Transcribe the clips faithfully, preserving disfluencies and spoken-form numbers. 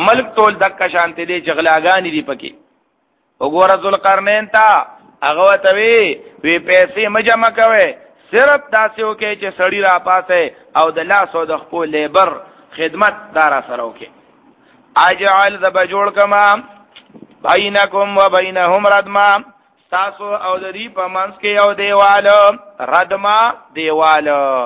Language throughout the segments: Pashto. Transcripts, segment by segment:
ملک ټول دک شانته دي چغلاګانی دي پکې وګوره ذوالقرنین تا هغه وته وی وی پیسې مجمع کوي صرف داسې وکي چې سړی را پاسه او د لاس او د خپل لیبر خدمت دار سره وکي اجعل ذب جوړ کما بینکم و بینهم ردما تاسو او د دې په منځ کې یو دیوال ردما دیوال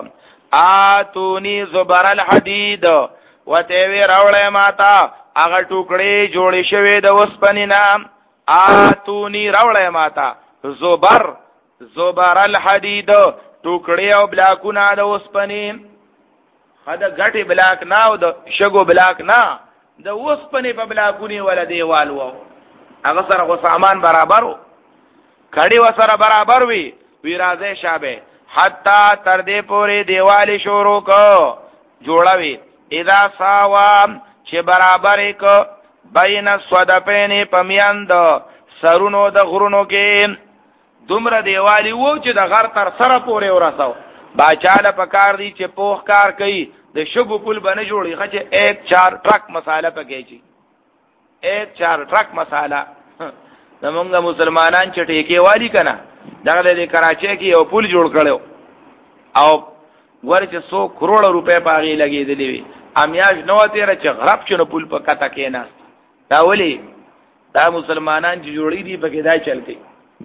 اتونی زبر الحدید وته وی راولې ماتا هغه ټوکړې جوړې شوې د وسپنې نام اتونی راولې ماتا زبر زبر الحدید ټوکړې او بلاکونه د وسپنې خدا غټي بلاک نه او د شګو بلاک نه د وسپنې په بلاکونه ولا دیوال وو هغه سره غو سامان برابرو کړي و سره برابر وی وی راځي شابه حتا تر دې پورې دیوال شروع کو جوړوي اذا ساوا چې برابر یک بین الصدفین پمیاند سرونو د غرونو کې دومره دیوالی وو چې د غر تر سره پورې ورساو باچاله پکار دی چې پوخ کار کوي د شګو پل باندې جوړي خچ ایک چار ټرک مساله پکې چی ایک چار ټرک مساله زمونږ مسلمانان چې ټیکې والی کنه دغه د کراچۍ کې یو پل جوړ کړو او ورته سو کروڑ روپے پاغي لګېدلې وي امیاج نو تیر چې غرب شنو پل په کته کې نه دا ولي دا مسلمانان چې جوړې دي پکې دا چلتي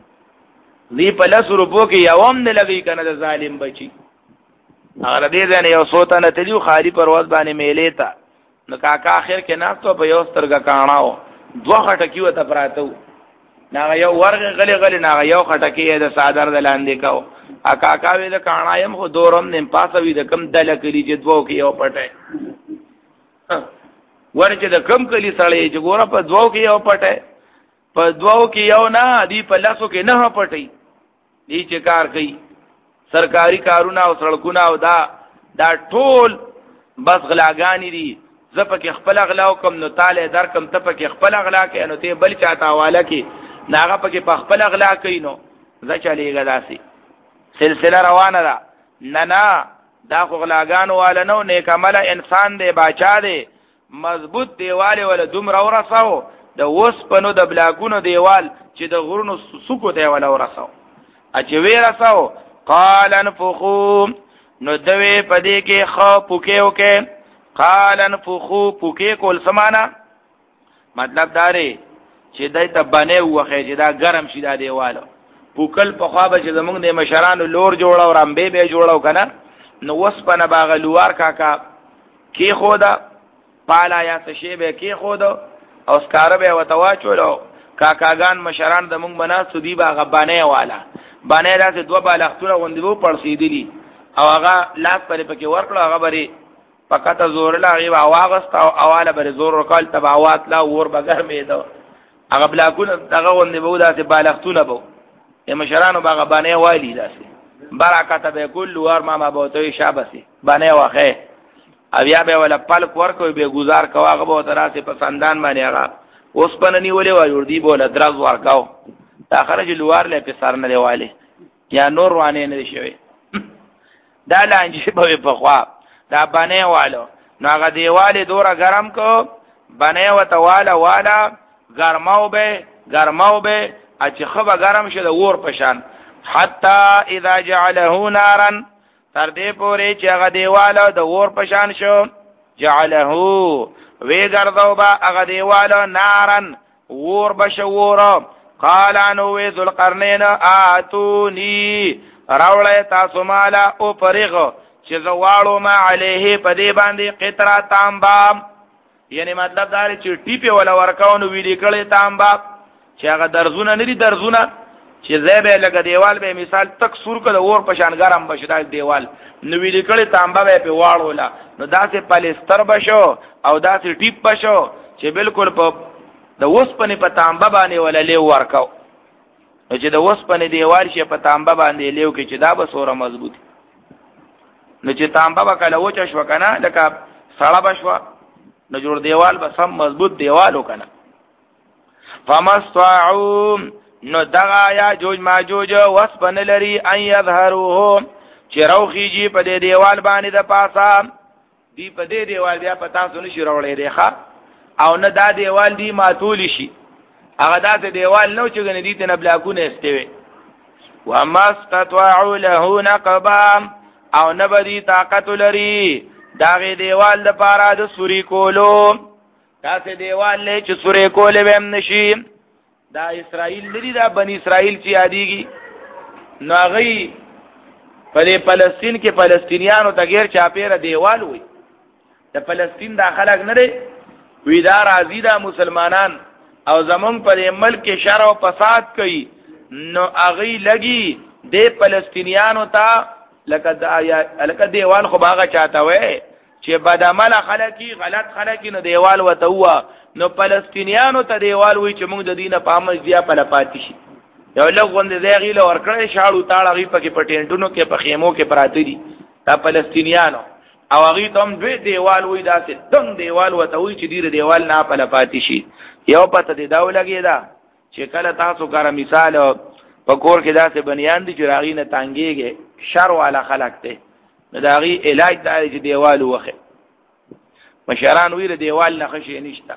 دی په لس روپو کې یوم نه لګي کنه د ظالم بچي هغه دې ځنه یو سوته نه تلیو خالی پرواز باندې میلې تا نو کاکا اخر کې ناستو په یو سترګه کاناو دوه خټکی وته پراتو ناغه یو ورغ غلی غلی ناغه یو خټکی د صادر د لاندې کاو ا کاکا وی د کانایم خو دورم نیم پاسوي د کم دل کلی چې دوه کې یو پټه ورچې د کم کلی سړی چې ګوره په دوه کې یو پټه په دوه کې یو نه دی په لاسو کې نه پټي دی چې کار کوي سرکاري کارونه او سړکونه او دا دا ټول بس غلاګانی دي زپکه خپل غلا کوم نو تعالی در کوم ته پکې خپل غلا کې نو ته بل چاته حواله کې ناغه پکې په خپل غلا کوي نو ځا چلیږي داسي سلسله روانه ده نه نه دا خو غلاګانو والا نو نیک عمل انسان دی باچا دی مضبوط دیواله ولا دومره ورساو د وسپنو د بلاکونو دیوال چې د غرونو سکو دی ولا ورساو اچ وی رساو قال انفخوا نو دوی پدې کې خو پوکیو کې قال انفخوا پوکی کول سمانا مطلب داري چې دای ته باندې وخه چې دا ګرم شي دا دیوالو پوکل په خوا به چې زمونږ د مشرانو لور جوړه او رمبه به جوړاو کنه نو وسپنه باغ لوار کاکا کی خودا پالا یا سشی به کی خودا او سکار به وتوا چولو کاکاګان مشران د مونږ بنا سودی باغ باندې والا باندې راځي دوه بالښتونه غوندي وو پړسیدلی او هغه لاس پرې پکې ورکړو هغه بری پکته زور لا غي واغست او اواله بری زور وکال تبعوات لا ور بغیر میدو هغه بلاکونه دغه غوندي وو داسې بالښتونه وو مشرانو باغ باندې والی داسې برکات به کل ور ما ما بوته شابسي باندې واخه بیا به ولا پلک ورکو به گزار کواغه به تراسه پسندان باندې هغه اوس پننی ولې وایو دی بوله دراز ورکاو دا خرج لوار له په سر نه دیواله یا نور وانه نه شوی دا لانجه به په خوا دا باندې والو نو هغه دیواله دوره ګرم کو باندې وتواله والا ګرماو به ګرماو به اچ خبا ګرم شه د ور پشان حتا اذا جعله نارا تر دې پورې چې هغه دیواله د ور پشان شو جعله وی ګرځاو با هغه دیواله نارن ور بشور قال انو ذل قرنین اتونی راولای تاسو مالا او پرغه چې زوالو ما علیه پدې باندې قطرا تانبا یعنی مطلب دا چې ټیپه ولا ورکاونو ویلې کړي تانبا چې هغه درزونه نری درزونه چې زیبه لګ دیوال به مثال تک سور کړه اور پشان ګرم بشدای دیوال نو ویلې کړي تانبا به په واړولا نو داسې پالیستر بشو او داسې ټیپ بشو چې بالکل په د وسپنې په تانبا باندې ولا له ورکاو نو چې د وسپنې دیوال شي په تانبا باندې لیو کې چې دا به سوره مضبوط نو چې تانبا به کله وچ شو کنه لکه سړه بشو نو جوړ دیوال به سم مضبوط دیوال وکنه فمستعوا نو دغا یا جوج ماجوج وسپن لري ان يظهروه چې روخيږي په دې دیوال باندې د پاسا دی په دې دیوال بیا پتا سن شي راولې دی ښا او نه دا دیوال دی ماتول شي هغه داسې دیوال نو چې غنې دي ته بلاکونه استوي وما استطاعوا له نقبا او نه بدی طاقت لري داغه دیوال د پاره د سوري کولو داسې دیوال له چې سوري کول به هم نشي دا اسرائیل لري دا بنی اسرائیل چې یادېږي نو هغه په فلسطین کې فلسطینیانو ته غیر چاپیره دیوال وي د فلسطین دا خلک نه دی وی دا راضی دا مسلمانان او زمون پر ملک کې شر او فساد کوي نو هغه لګي د فلسطینیانو ته لکه دا لکه دیوال خو باغه چاته وي چې بدعمل خلکی غلط خلکی نو دیوال وته هوا نو فلسطینیانو ته دیوال وي چې موږ د دینه پامج بیا په لپاتې شي یو لغوند دی غیله ورکړې شاړو تاړه غي پکې پټینټونو کې په خیمو کې پراته دي دا فلسطینیانو او هغه ته هم دوی دیوال وي داسې دنګ دیوال وته وي چې ډیر دیوال نه په لپاتې شي یو پته دی دا ولګي دا چې کله تاسو کار مثال په کور کې داسې بنیان دي چې راغی نه تانګيږي شر والا خلق ته نو دا غي علاج دی چې دیوال وخه مشران ویره دیوال نه خشي نشته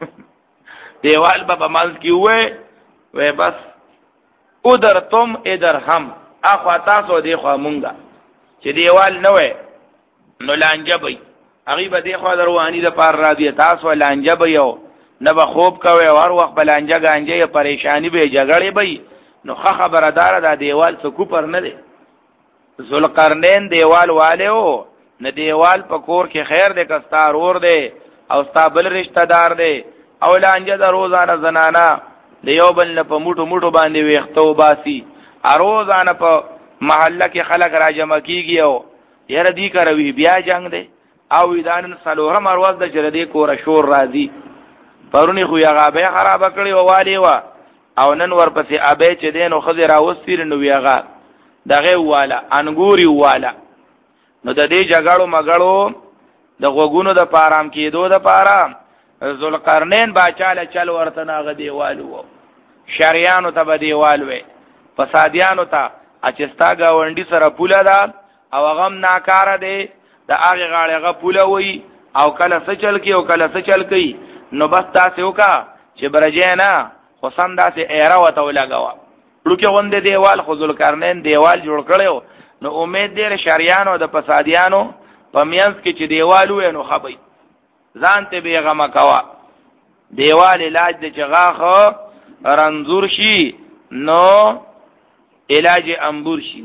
دیوال به مال کی وې وې بس ادر تم ادر هم اخو تاسو دی خو مونږه چې دیوال نه وې نو لانجه بي هغه به دی خو دروانی د پار را دی تاسو لانجه بي یو نه به خوب کوي هر وخت بلانجه گانجه پریشانی به جګړې بي نو خه خبردار دا دیوال څه کو پر نه دی ذوالقرنین دیوال والو نه دیوال په کور کې خیر دې کستار ور دی او ستابل رشتہ دار دی او لانجه د روزانه زنانا دیو بل نه په موټو موټو باندې ویختو باسي اروزانه په محله کې خلک را جمع کیږي او یره دی کوي بیا جنگ دی او ایدان سلوره مرواز د جردي کور شور راځي پرونی خو یا غابه خراب کړی و والی وا او نن ورپسې ابې چې دین خو را وستیر نو یغا دغه والا انګوري والا نو د دې جګړو مګړو د غوګونو د پارام کېدو د پارام ذوالقرنین باچاله چل ورته ناغه دیوالو شریانو ته به دیوال وي فسادیانو ته اچستا گاونډي سره پوله ده او غم ناکاره دی د هغه غاړه پوله وي او کله څه چل کی او کله څه چل کی نو بس تاسو وکا چې برجه نه حسین داسې ایرا وته ولګوا لکه غونډه دیوال خو ذوالقرنین دیوال جوړ کړو نو امید دې شریانو د فسادیانو په میانس کې چې دیوال وې نو خبي ځان ته بیغمه کوا دیوال علاج د چغاخه رنزور شي نو علاج انبور شي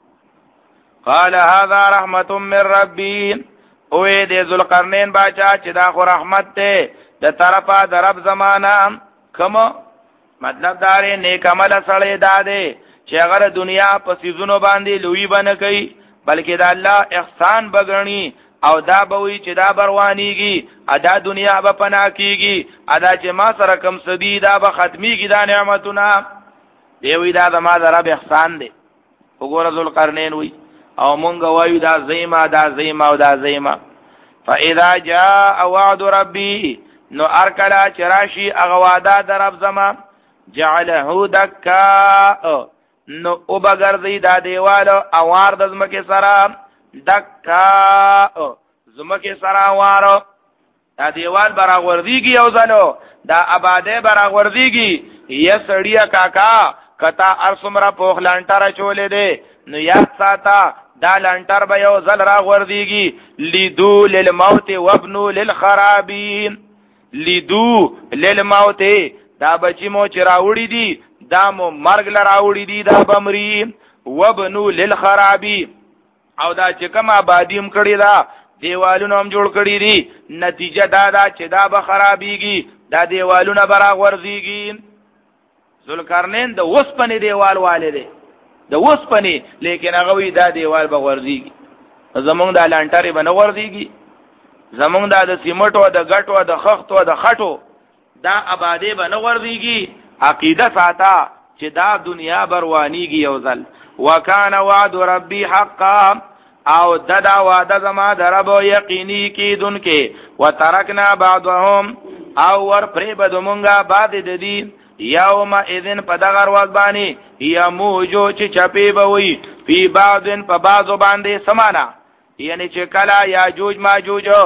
قال هذا رحمت من ربي او دې ذوالقرنین باچا چې دا خو رحمت ته د طرفه د رب زمانہ کما مطلب دار نیک عمل سره داده چې هغه دنیا په سيزونو باندې لوی بنه کوي بلکې د الله احسان بغړني او دا بوي چې دا بروانيږي ادا دنیا به پنا کیږي ادا چې ما سره کم سدي دا به ختميږي دا نعمتونه دی وی دا د ما در رب احسان دی وګوره ذوالقرنین وی او مونږ وایو دا زیما دا زیما او دا زیما فاذا جاء وعد ربي نو ارکلا چراشی اغوادا در رب زما جعله دکا نو او بگرزی دا دیوالو اوار د زمکه سره دکا زمکه سره اوارو دا دیوال برا غوردیگی او زلو دا آباده برا غوردیگی یا سڑیا کاکا کتا ارسمرا پوخ لانٹر چولے دے نو یاد ساتا دا لانٹر با یو زل را غوردیگی لیدو للموت وابنو للخرابین لیدو للموت دا بچی مو چراوڑی دی دا مو مرگ لراوڑی دی دا بمری وابنو للخرابی او دا چې کوم آبادیم کړی دا دیوالونه هم جوړ کړی دي نتیجه دا دا چې دا به خرابېږي دا دیوالونه برا ورځيږي ذوالقرنین د وسپنې دیوال والے دی د وسپنې لیکن هغه وی دا دیوال به ورځيږي زمونږ د لانټاري به نه ورځيږي زمونږ د سیمټو د غټو د خختو د خټو دا آبادې به نه ورځيږي عقیده ساته چې دا دنیا بروانيږي یو ځل وکانه وعد ربي حقا او ددا وعده زما دربو یقینی کی دن کې وترکنا بعضهم او ور پرې بدمونګه بعد د دې یوم اذن په دغه ورځ باندې یموجو چې چپی بوي په بعضن په بعضو باندې سمانا یعنی چې کلا یاجوج ماجوج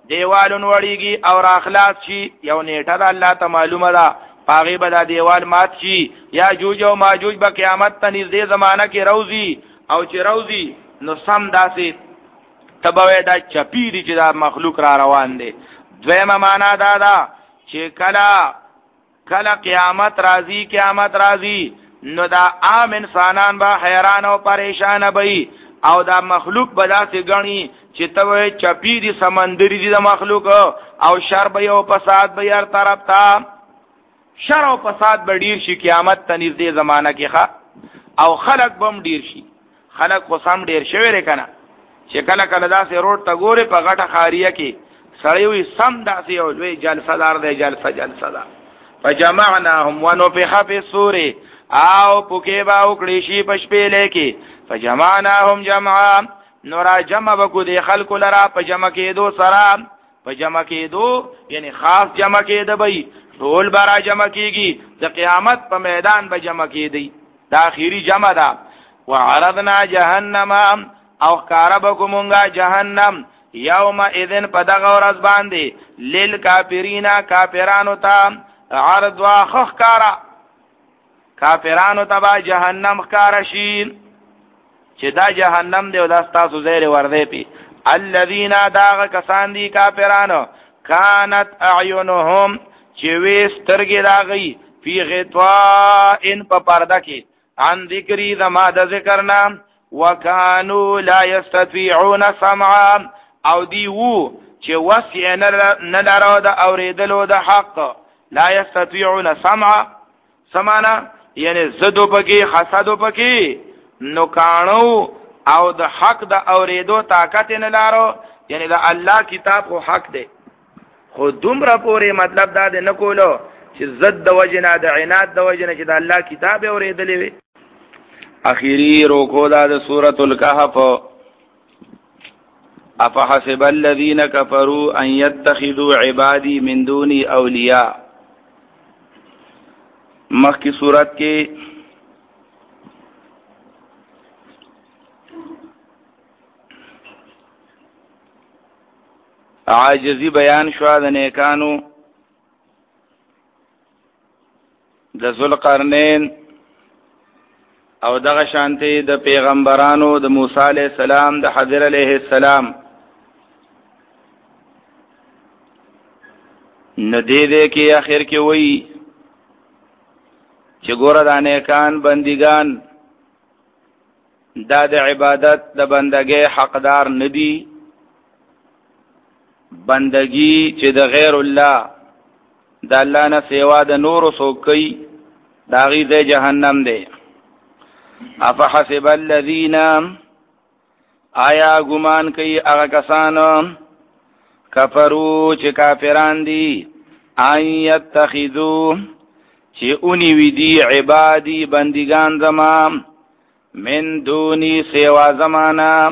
دیوالون وړيږي او راخلاص شي یو نیټه د الله ته معلومه ده پاغي به دا دیوال مات شي یا جوج او ماجوج به قیامت ته نږدې زمانہ کې روزي او چې روزي نو سم داسې تبوي دا چپیری چې دا مخلوق را روان دي. دویمه معنا دا ده چې کله کله قیامت راځي قیامت راځي نو دا عام انسانان به حیران او پریشان وي او دا مخلوق به داسې غني چې تبوي چپیری سمندري دي د مخلوق او شر به او فساد به هر طرف ته شر او فساد به ډیر شي قیامت ته نږدې زمانہ کې ښه او خلق بم ډیر شي. خلق خو سم ډیر شوی لري کنه چې کله کله داسې روډ ته ګوري په غټه خاریه کې سړی وي سم داسې یو لوی جلسه دار دی جلسه جلسه ده. فجمعناهم ونفخ فی الصور او پوکې با وکړي شي په شپې لکه فجمعناهم جمعا نورا جمع وکړو د خلکو لرا په جمع کېدو سره په جمع کېدو یعنی خاص جمع کېده به ټول برا جمع کېږي د قیامت په میدان به جمع کېدی دا اخیری جمع ده. وعرضنا جهنم او قربکمونگا جهنم یوم اذن په دغه ورځ باندې لیل کافرینا کافرانو ته عرض واخخ کارا کافرانو ته با جهنم خکار شي چې دا جهنم دی او دا تاسو زیر ورده پی الذين داغ کسان دی کافرانو كانت اعینهم چې وسترګې داغي فی غطاء په پرده کې عن ذکری زما د ذکرنا وکانو لا یستطيعون سمعا او دی وو چې وسع نه لرو د اوریدلو د حق لا یستطيعون سمعا سمانا یعنی زدو پکې حسدو پکې نو کانو او د حق د اوریدو طاقت نه لارو یعنی د الله کتاب خو حق دی خو دومره پورې مطلب دا نه کولو چې زد د وجنه د عناد د وجنه چې د الله کتاب اوریدلې وي. اخیری روکو دا د سورۃ الکهف افحسب الذين كفروا ان يتخذوا عبادي من دوني اولیاء. مخکی سورۃ کې عاجزی بیان شو د نیکانو د ذوالقرنین او دغه شانته د پیغمبرانو د موسی علیہ السلام د حضر علیہ السلام ندی دې کې اخر کې وایي چې ګوره د نیکان بندگان دا د عبادت د بندګۍ حقدار ندي بندگی چې د غیر الله د الله نه سیوا د نور سوکي داغي د جهنم دی. افحسب الذين آیا ګمان کوي هغه کسان کفرو چې کافران دي ان يتخذو چې اونې وی دي عبادي بندگان زما من دوني سیوا زمانہ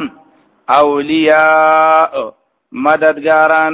اولیاء مددگاران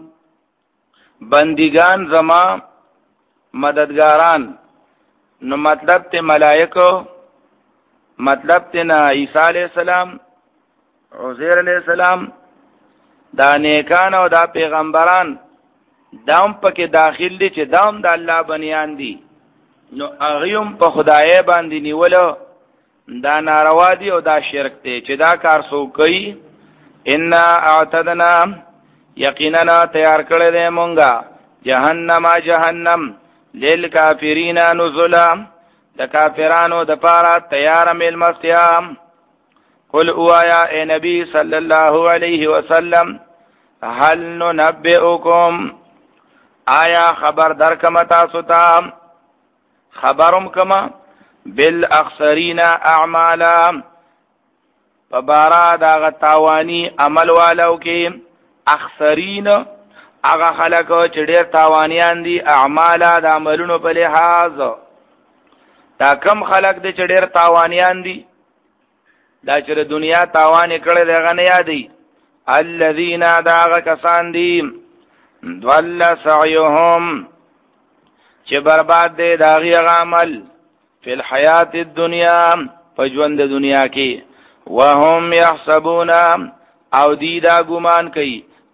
بندگان زما مددگاران نو مطلب ته ملائکه مطلب ته نا عیسی علیہ السلام عزیر علیہ السلام دا نیکان او دا پیغمبران دام پکې داخل دي چې دام د الله بنیان دي نو اغیوم په خدای باندې نیولو دا ناروا دي او دا شرک دی چې دا کار سو کوي. ان اعتدنا یقینا تیار کړل دې مونږه جهنم جهنم للکافرین نزلا د کافرانو د پاره تیار مل مستیام. قل اوایا اے نبی صلی الله علیه وسلم هل ننبئکم آیا خبر درکم تاسو ته خبرم کما بالاخسرین اعمالا فبارا دا غتاوانی عمل والو کې اخسرین هغه خلک چې ډېر تاوانیان دي اعمالا د عملونو په لحاظ دا کم خلک دي چې ډېر تاوانیان دي دا چې د دنیا تاوان کړي دغه نه یادي الذين داغ کسان دي ضل سعيهم چې برباد دي داغي عمل فی الحیات الدنیا په ژوند دنیا کې وهم يحسبون او دی دا ګمان کوي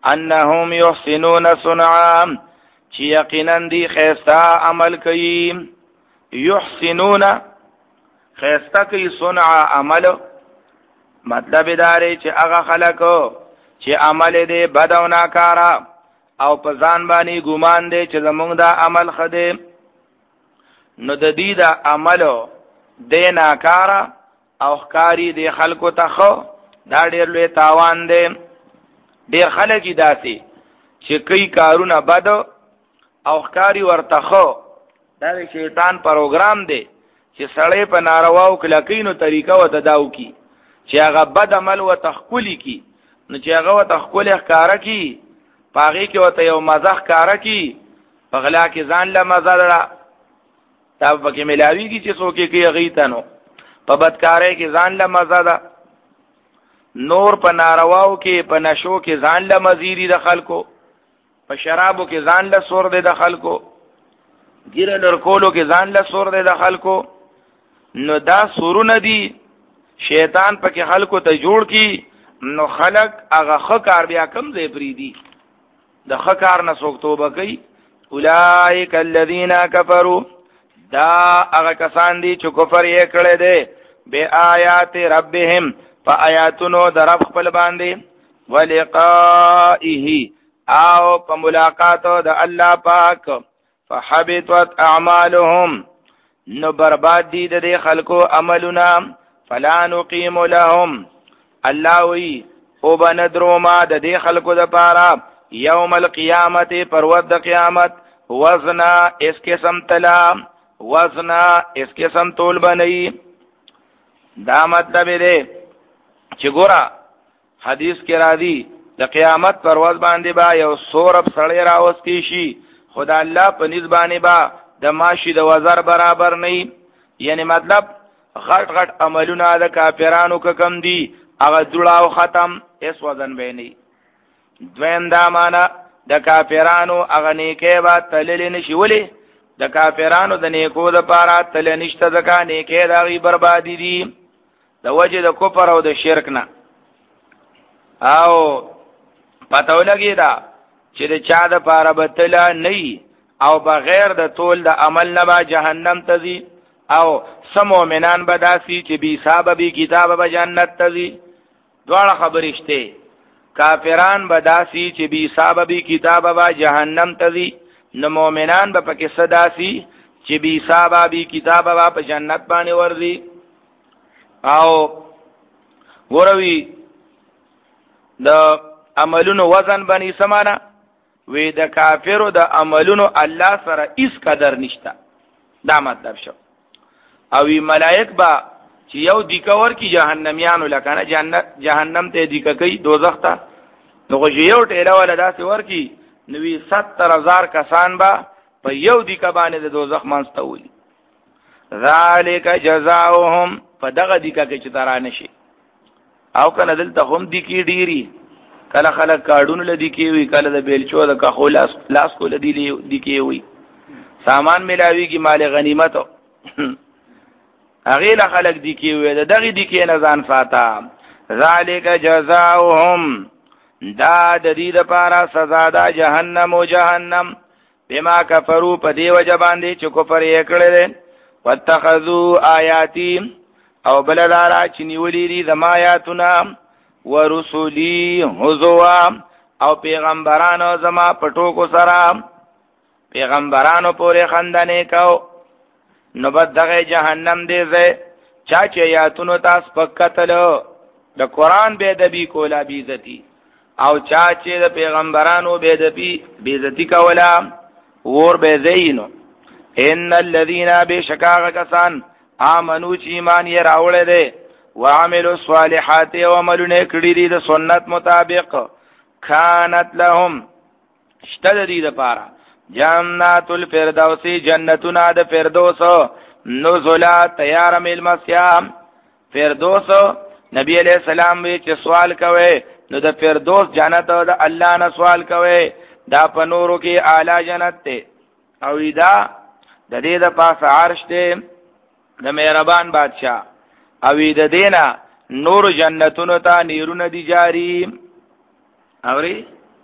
انهم يحسنون صنعا چې یقینا دی خیستا عمل کوي. یحسنون خیستا کوي، صنع عمل مطلب داري چې هغه خلکو چې عمل دې بد او ناکارا او په ځان باندې ګمان دي چې زمونږ دا عمل خده، نو د دې دا عملو دې ناکارا او ښکاری دې خلکو ته خو دا ډېر لوی تاوان دی. ډېر خلک داسي چې کوي کارونه بد او ښکاری ورته خو دا د شیطان پروګرام دی چې سړی په نارواو کلکینو طریقه وته داو کی چې هغه بد عمل وته خولي کی، نو چې هغه وته خولي ښکارا کی پاغي کې وته یو مزخ ښکارا کی په غلا کې ځان له مزه لرا تا پکې ملاوي کی چې څوک کې غیته نو په بدکارۍ کې ځان له مزه ده، نور په نارواو کې په نشو کې ځان له مزيري د خلکو، په شرابو کې ځان له سور د خلکو، ګیره لرکولو کې ځان له سور د خلکو. نو دا سورونه دي شیطان پکې خلکو ته جوړ کی، نو خلق هغه خکار بیا کم ځای پری دي د خکار نه څوک توبه کوي. اولئک الذین کفروا دا هغه کسان دي چې کفر یې کړی دی به آیات ربهم په آیاتونو در رب خپل باندې ولقائه او په ملاقاتو د الله پاک فحبطت اعمالهم نو برباد دي د خلکو عملونه فلا نقیم لهم الله وی او بندرو ما د دې خلکو د پاره یوم القیامت پر ود قیامت وزنا اس قسم تلا وزنا اس قسم تول بنئی. دا مطلب دی چې ګورا حدیث کې را دي د قیامت پر ورځ باندې با یو سورب سړی راوستي شي، خدا الله په نسبانه با د ماشي د وزر برابر نه، یعنی مطلب غټ غټ عملونه د کافرانو کم دي هغه جوړاو ختم اس وزن به نه. دویم دا معنا د کافرانو هغه نیکه با تلل نشي، ولی د کافرانو د نیکو د پاره تل نشته ځکه نیکه دا غي بربادي دي د وجه د کفر او د شرک نه. او پته ولګی دا چې د چا د پاره بتل نه او بغیر د تول د عمل نه با جهنم ته ځي، او سم مؤمنان بداسي چې بي حساب بي کتاب به جنت ته ځي. دواړه خبرې شته، کافران بداسي چې بي حساب بي کتاب به جهنم ته ځي، نو مؤمنان به پکې صداسي چې بي حساب بي کتاب به په جنت باندې ورځي. او وروي د عملونو وزن باندې سمانا وی د کافرو د عملونو الله سره هیڅ قدر نشته، دا مطلب شو. او ملائک با چې یو دیکور کی جهنميانو لکنه جنت جهنم ته دیکه کوي دوزخ ته، نو خو یو ټیله ولا داسې ورکی نوې ستر هزار کسان با په یو دیکه باندې د دوزخ مانسته ولي. ذالک جزاؤهم فدغه دیکه کې چې ترانه شي. او کنه دلته هم دیکی ډیری، کله خلک کارډونو لدی کی وی، کله د بیلچو د کخولاس لاس کو لدی دی کی وی، سامان ملاوی کی مال غنیمت اغه له خلق دی کی وی، دغه دی کی نه ځان فاتا. ذالک جزاؤهم دا د دې لپاره سزا ده جهنم او جهنم بما کفروا په دی وجه باندې چې کفر یې کړل. واتخذوا آیاتی او بلدارا چې نیولې دي زما آیاتونه ورسولی حزوا او پیغمبرانو زما پټو کو سره پیغمبرانو پورې خندنه کو، نو بد دغه جهنم دی زه چا چې آیاتونو تاسو پکتلو د قران به ادبی کولا بیزتی، او چا چې د پیغمبرانو به ادبی بیزتی کولا ور به زینو. ان الذين بشکاغ کسان آمنو چې ایمان یې راوړل دي وعملوا الصالحات وعملوا کړي دي د سنت مطابق، كانت لهم اشتد دي د پاره جنات الفردوس جنتنا د فردوس نزلا تیار مل مسیام. فردوس نبی علیہ السلام وی چې سوال کوي نو د فردوس جنت او د الله نه سوال کوي، دا په نورو کې اعلی جنت ته، او دا د دې د پاس عرش ته د مهربان بادشاہ، او د دینا نور جنتونو ته نیرونه دي جاری. اوري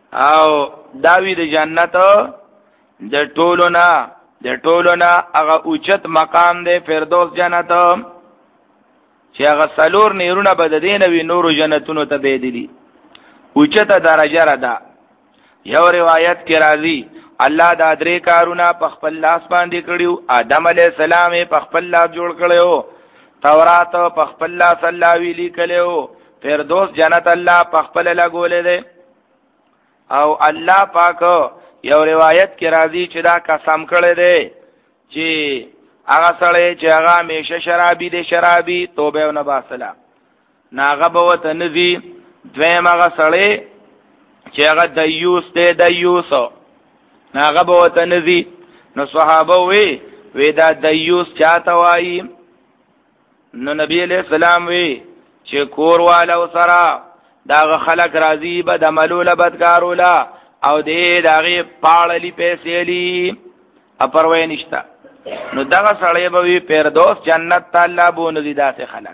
او داوی د جنت د ټولنا د ټولنا هغه اوچت مقام دی فردوس جنت چې هغه سلور نیرونه بد دین وی نور جنتونو ته بيدلی اوچته درجه را ده. یو روایت کې راځي الله دا درې کارونه په خپل لاس باندې کړیو. آدم علی السلام په خپل لاس جوړ کړو، تورات په خپل لاس الله ویلي کړو، فردوس جنت الله په خپل لګولې ده. او الله پاک یو روایت کې راځي چې دا قسم کړی دی چې هغه سړی چې هغه همیشه شرابي دی شرابي توبه نه باسله ناغه به وته نزي. دویم هغه سړی چې هغه دیوس دی دیوس ناغه به وته نزي. نو صحابه وی وی دا دیوس چاته وایي؟ نو نبی علیہ السلام وی چې کور والو سره داغه خلق راضی بد عملوله بدکاروله او دې داغه پاړلی پیسې لی اپروي نشتا. نو دغه سړی به وی فردوس جنت تعالی بو نزي داسه خلق.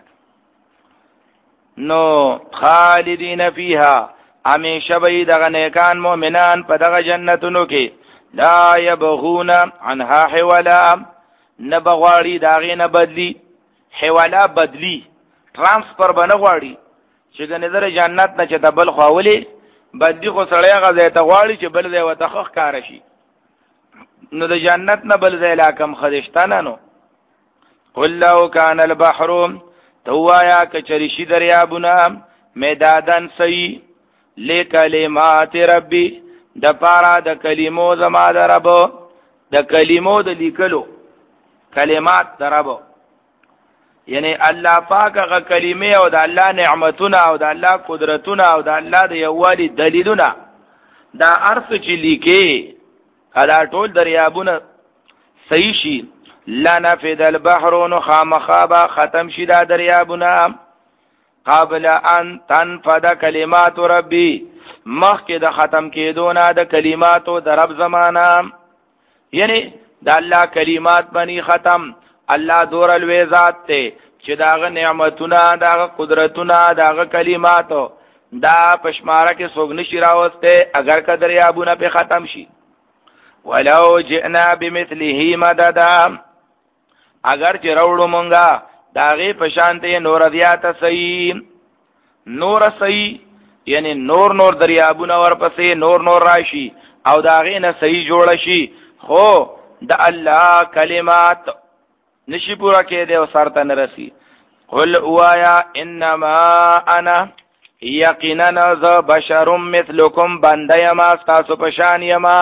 نو خالدین فیها همیشه به دغه نیکان مؤمنان په دغه جنتونو کې لا یبغون عنها حولا نبغواړي داغه نه بدلی حوالا بدلی ترانسفر بنه غواړي چې د نظر جنت نه چې د بل خواولي بدلی خو سړی غځي ته غواړي چې بل ځای وتخخ کار شي. نو د جنت نه بل ځای لا کم خدشتانه. نو قل لو کان البحر توایا کچریشی دریابونه میدادن سی لکلمات ربی د پارا د کلمو زما د رب د کلمو د لیکلو کلمات د رب یعنی الله پاک هغه کلمې او د الله نعمتونه او د الله قدرتونه او د الله د یووالي دلیلونه دا ارث چې لیکي کله ټول دریابونه صحیح شي لنفد البحر نو خامخابا ختم شي دا دریابونه قبل ان تنفد کلمات ربي مخکې د ختم کېدو نه د کلماتو د رب زمانہ یعنی د الله کلمات بني ختم. الله دور الوی ذات ته چې داغه نعمتونه داغه قدرتونه داغه کلماتو دا پشماره کې سوګ نشي راوسته اگر که دریابونه په ختم شي. ولو جئنا بمثله مددا اگر چې راوړو مونږه داغه پشانته نور زیات صحیح نور صحیح یعنی نور نور دریابونه ورپسې نور نور راشي او داغه نه صحیح جوړ شي خو د الله کلمات نشی پورا کې دے او سارتا نرسی. قل اوایا انما انا یقینا ذا بشر مثلکم بنده یما ستاسو پشان یما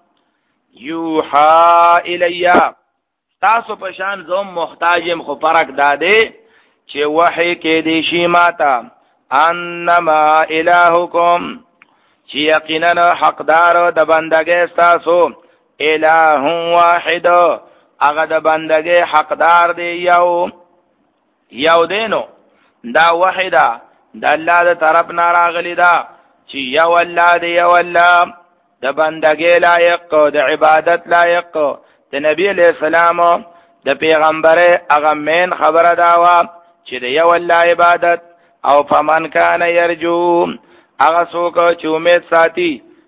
یوحا الیا ستاسو پشان زوم محتاجم خو پرک داده چې وحی کې دی شی ماتا انما الہکم چې یقینا حقدار د بندګۍ ستاسو الہ واحد هغه د بندګۍ حقدار دی یو یو دینو دا وحیدا د الله د طرف نه راغلی دا چې یو الله دی یو الله د بندګۍ لایق د عبادت لایق د نبی علیہ السلام د پیغمبر هغه مین خبره دا وا چې د یو الله عبادت او فمن کان یرجو هغه څوک چې امید ساتي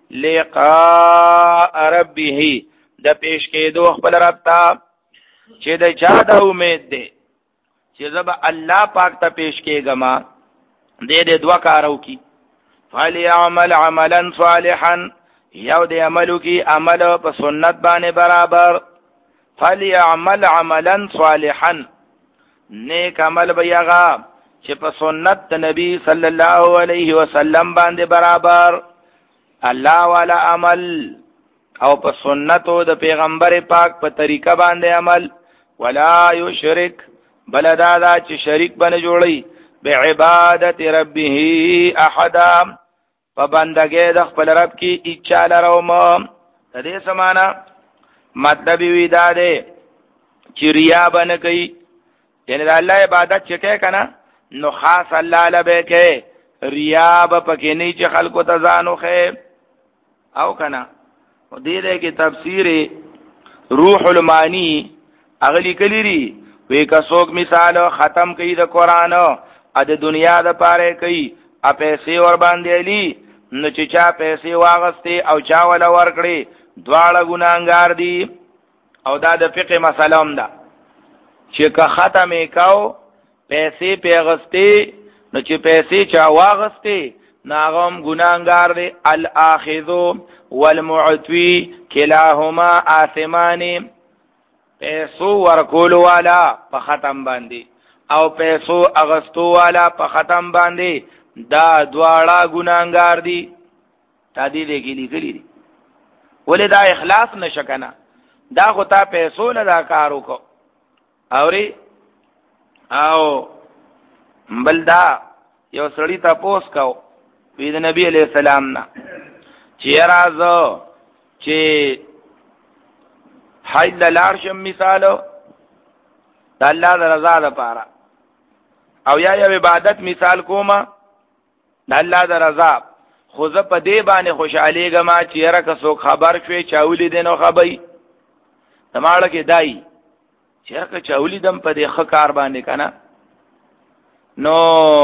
لقاء ربه د پیش کېدو خپل رب ته چې د چا د امید دی چې زب الله پاک ته پیش کېګما دې دې دوا کارو کی فليعمل عملا صالحا یو دې عملو کی عمل په سنت باندې برابر فليعمل عملا صالحا نیک عمل بیاغا چې په سنت نبی صلی الله علیه وسلم باندې برابر الله والا عمل او په سنتو د پیغمبر پاک په طریقه باندې عمل ولا یشرک بلدا دا چې شریک بنه جوړي بعبادت ربه احد په بندګۍ د خپل رب کې اچا لروم. د دې سمانا مطلب وی دا دی چې ریا بنه کوي یعنی د الله عبادت چې کوي کنه نو خاص الله لبه کوي ریا به پکې نه چې خلکو ته ځانو خې او کنه دې دې کې تفسیر روح المانی اغلی کلیری وی کا څوک مثال ختم کوي د قران ا د دنیا د پاره کوي ا پیسې ور باندې لی نو چې چا پیسې واغستې او چا ولا ورکړي دواړه ګناهګار دي. او دا د فقه مسله هم ده چې که ختمې کاو پیسې پیغستې نو چې پیسې چا واغستې ناغم ګناهګار دی. الاخذ والمعطي كلاهما آثمان، پیسو ورکولو والا په ختم باندې او پیسو اغستو والا په ختم باندې دا دواړه ګناهګار دي. تا دې دې کې لیکلي دي ولې دا اخلاص نشکنه، دا خو تا پیسو نه دا کار وکړو. اوري او بل دا یو سړی تاسو کو وی د نبی علیہ السلام نه چې راځو چې حید لار شم مثالو د الله د رضا لپاره او یا یو عبادت مثال کومه د الله د رضا، خو زه په دې باندې خوشحالیږم چې یاره که څوک خبر شوی چاولی دی نو خبري تماړه کې دای چې که چاولی دم په دې ښه کار باندې کنه. نو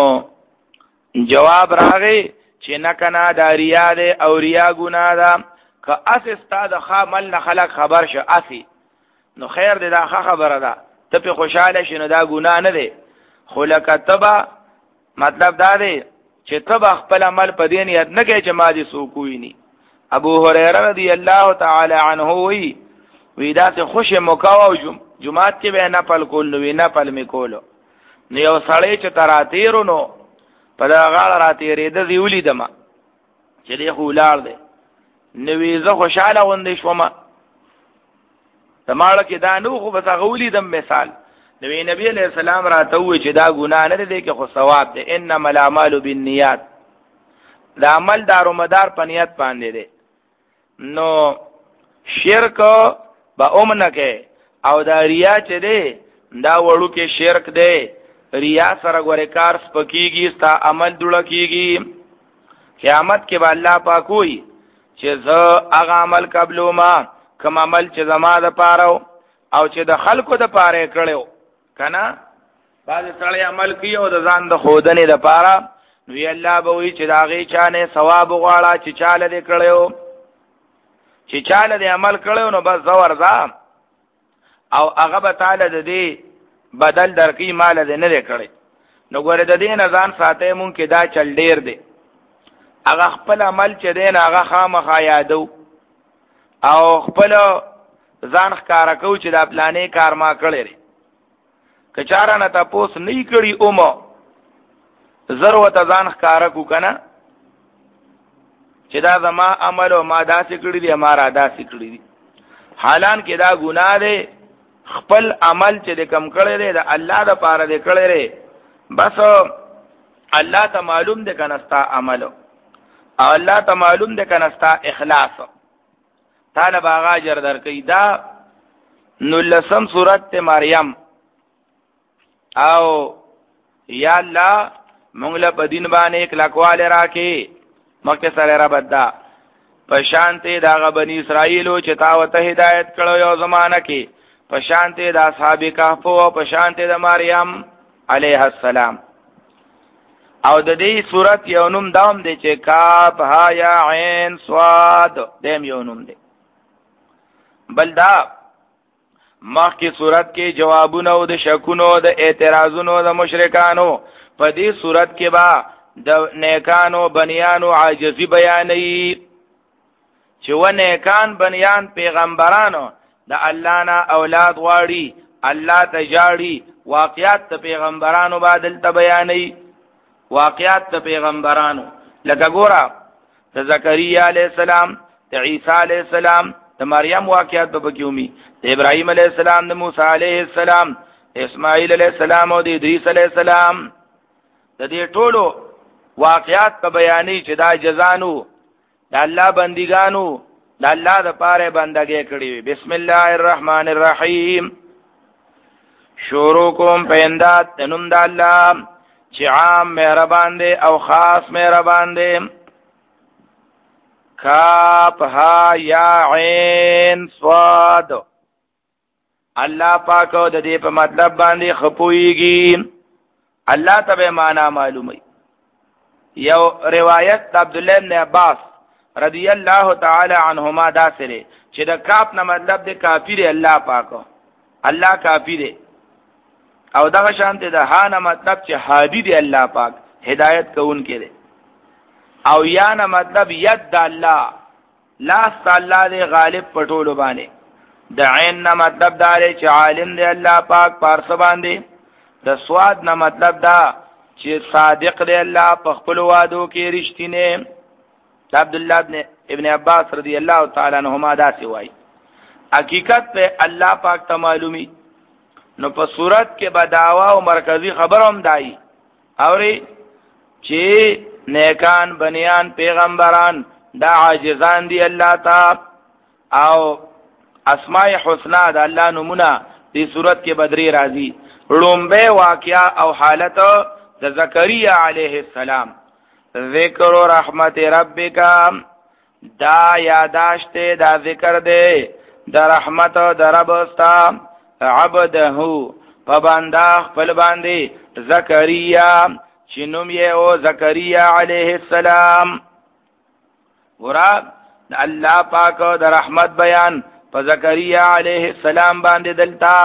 جواب راغی چې نه کنه دا ریا دی او ریا ګناه ده. که اس استاد خامل نه خلق خبر شه اسی نو خیر دی، دا ښه خبره ده، ته په خوشاله شې نو دا ګناه نه دی. خو لکه تبا مطلب دا دی چې تبا خپل عمل په دې نیت نه کوي چې ما دې څوک ویني. ابو هريره رضی الله تعالی عنه وی وی دا ته خوش مکاو او جمعات کې به نه پل کول نو نه پل می کولو. نو یو سړی چې تراتیرو نو په دا غاړه راتیرې د ویولې دما چې دې خولار دی نو زه خوشاله غوندې شوم. تماړه کې دا نو خو بس غولې دم مثال نبی نبی علیہ السلام راته وی چې دا ګناه نه دی کې خو ثواب دی. انما الاعمال بالنیات، دا عمل دارو مدار په نیت باندې دی. نو شرک با اومنه کې او دا ریا چې دی دا وړو کې شرک دی. ریا سره غوړې کار سپکیږي، ستا عمل دوړه کیږي. قیامت کې به الله پاک وي چې زه هغه عمل قبلو ما کوم عمل چې زما د پاره او چې د خلکو د پاره کړو کنه. بعض سړی عمل کوي او د ځان د خودنې د پاره نو یې الله به وي چې دا غي چانه ثواب غواړه چې چاله دې کړو، چې چاله دې عمل کړو نو بس زور ځه او هغه به تعالی د دې بدل درکې مال دې نه کړي. نو ګوره د دې نه ځان ساتي مونږ کې دا چل ډیر دی. هغه خپل عمل چې دین هغه خامخا یادو او خپل ځان ښکارا کو چې دا پلانې کار ما کړی که چاره نه تاسو نه کړی اومه ضرورت ځان ښکارا کو کنه چې دا زما عمل او ما داسې کړی دی ما را داسې کړی دی. حالان کې دا ګناه دی. خپل عمل چې کم کړی دی دا الله د پاره دی کړی دی، بس الله ته معلوم دی کنه ستا عمل او الله ته معلوم دی کنه ستا اخلاص تعالی باغ اجر درکې. دا نو لسم سورت مریم او یا الله مونږ له په دین باندې کلکواله راکې مکه سره را بدا په شانته دا بنی اسرائیلو چې تا وته هدایت کړو یو زمانہ کې، په شانته د اصحاب کهف او په شانته د مریم علیه السلام. او د دې صورت یو نوم دام دی چې کاف ها یا عین صاد دیم یو نوم دی. بل دا مخکې صورت کې جوابونه او د شکونو د اعتراضونو د مشرکانو، په دې صورت کې با د نیکانو بنیانو عاجزی بیانې چې و نیکان بنیان پیغمبرانو د الله نه اولاد غواړي، الله ته جاړي، واقعات ته پیغمبرانو بادل ته بیانې واقعات ته پیغمبرانو لکه ګورا د زکریا علیہ السلام، د عیسی علیہ السلام، د مریم واقعات به بکیومی، د ابراهیم علیہ السلام، د موسی علیہ السلام، اسماعیل علیہ السلام او د ادریس علیہ السلام. د دې ټولو واقعات په بیانې چې دا جزانو د الله بندګانو د الله د پاره بندګي کړی وي. بسم الله الرحمن الرحیم. شروع کوم پیندات تنم د الله چې عام مهربان دی او خاص مهربان دی. کاف ها یا عین صاد. الله پاک د دې په مطلب باندې خپويږي، الله ته به معنا معلومي. یو روایت عبد الله ابن عباس رضی الله تعالی عنهما دا سره چې د کاف نه مطلب د کافر الله پاکو الله کافی دی او دغه شانته د ها نه مطلب چې هادي دی الله پاک هدایت کوون کې دی او یا نه مطلب ید د الله لاس الله دی غالب پټولو باندې د عین نه مطلب دا دی چې عالم دی الله پاک پارس باندې د سواد نه مطلب دا چې صادق دی الله په خپل وعدو کې رښتینی عبد الله ابن ابن عباس رضی الله تعالی عنهما دا سی وای حقیقت په الله پاک ته معلومی نو په صورت کې بداوا او مرکزی خبر هم دای اوري چې نیکان بنیان پیغمبران دا عاجزان دی الله تعالی او اسماء الحسنا د الله نمونه دې صورت کې بدري راځي لومبه واقعا او حالت د زکریا علیه السلام ذکر رحمت ربک دا یاداشت دا ذکر دے دا رحمت دا رب استا عبده پباندا خپل باندې زکریا چنوم یې او زکریا علیه السلام ورا الله پاک دا رحمت بیان په زکریا علیه السلام باندې دلتا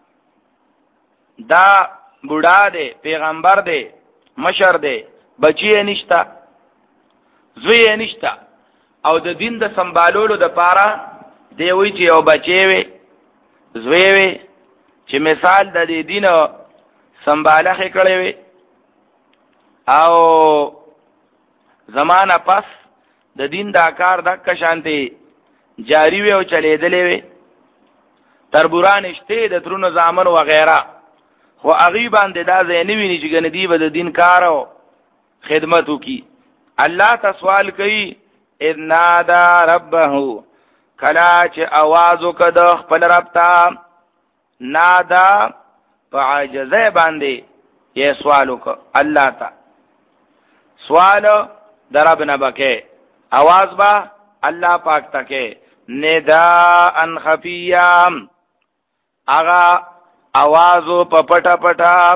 دا بوډا دی پیغمبر دی مشر دی بچی نشتا زوی نشتا او د دین د سمبالولو د پاره دی وی چې او بچی وي زوی وي چې مثال د دې دین سمبالخه کړي وي او زمانہ پس د دین دا کار د شانتي جاری وي او چلیدلې وي تربوران شته د ترونو زامن و غیره خو اغیبان د دا زینوی نه چې ګندی به د دین کارو خدمتو کی الله تسوال کوي اذ نادا ربه کلا چې आवाज وکړه خپل رب ته نادا په عاجزه باندې یې سوال وکړه الله ته سوال درب نه بکې आवाज با الله پاک تکې نداء خفیا اغا आवाज په پټا پټا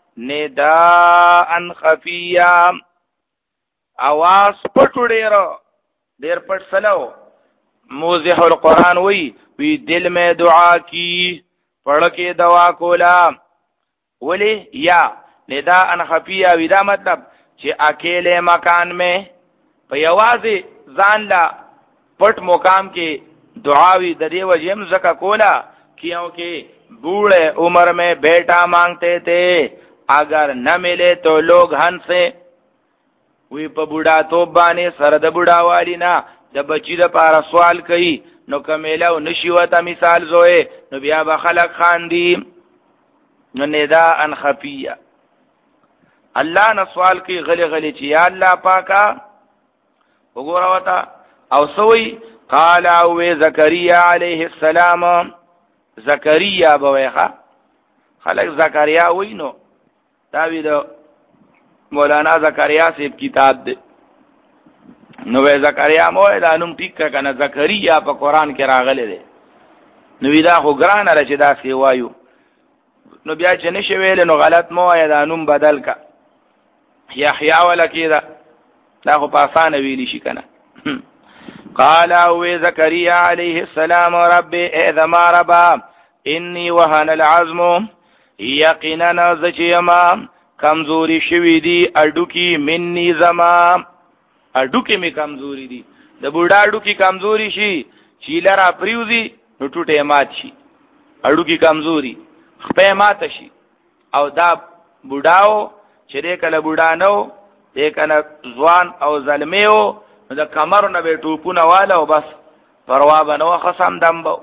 نداء خفیا आवाज پټو ډیر ډیر پټ سلو موزح القرآن وی وی دل میں دعا کی پڑھ کے دعا کولا ولی یا نداء خفیا وی دا مطلب چې اکیلے مکان میں په یوازې ځان لا پټ مقام کې دعاوی د دې وجهم زکا کولا کیونکہ بوڑھے عمر میں بیٹا مانگتے تھے اگر نہ ملے تو لوگ ہنسے وی په بوډا توب باندې سره د بوډا والینا د بچی د پاره سوال کوي نو کمیلا او نشي وته مثال زوې نو بیا به خلق خاندي نو نداء خفیا الله نه سوال کوي غلی غلی چې یا الله پاکا وګوره وتا او سوی قال او زکریا علیه السلام زکریا بویخه خلق زکریا وینو دا وی دو مولانا زکریا صاحب کتاب دی نو وی زکریا مو دا نوم ټیک کنه زکریا په قران کې راغلی دی نو وی دا خو ګران را چې دا سی وایو نو بیا چې نشي ویل نو غلط مو دا نوم بدل کا یحیی ولا کیدا دا خو په اسانه ویلی شي کنه قال او زكريا عليه السلام رب اذا ربا اني وهن العظم يقينا زچيما کمزوري شوي دي اډوکی مني زما اډوکی می کمزوري دي د بوډا اډوکی کمزوري شي چیلرا پریوزي نو ټوټه مات شي اډوکی کمزوري خپه مات شي او دا بوډاو چې کله بوډا نو دې کنه ځوان او زلمیو د کمر نه به ټوپونه والا او بس پروا بنو خصم دمبو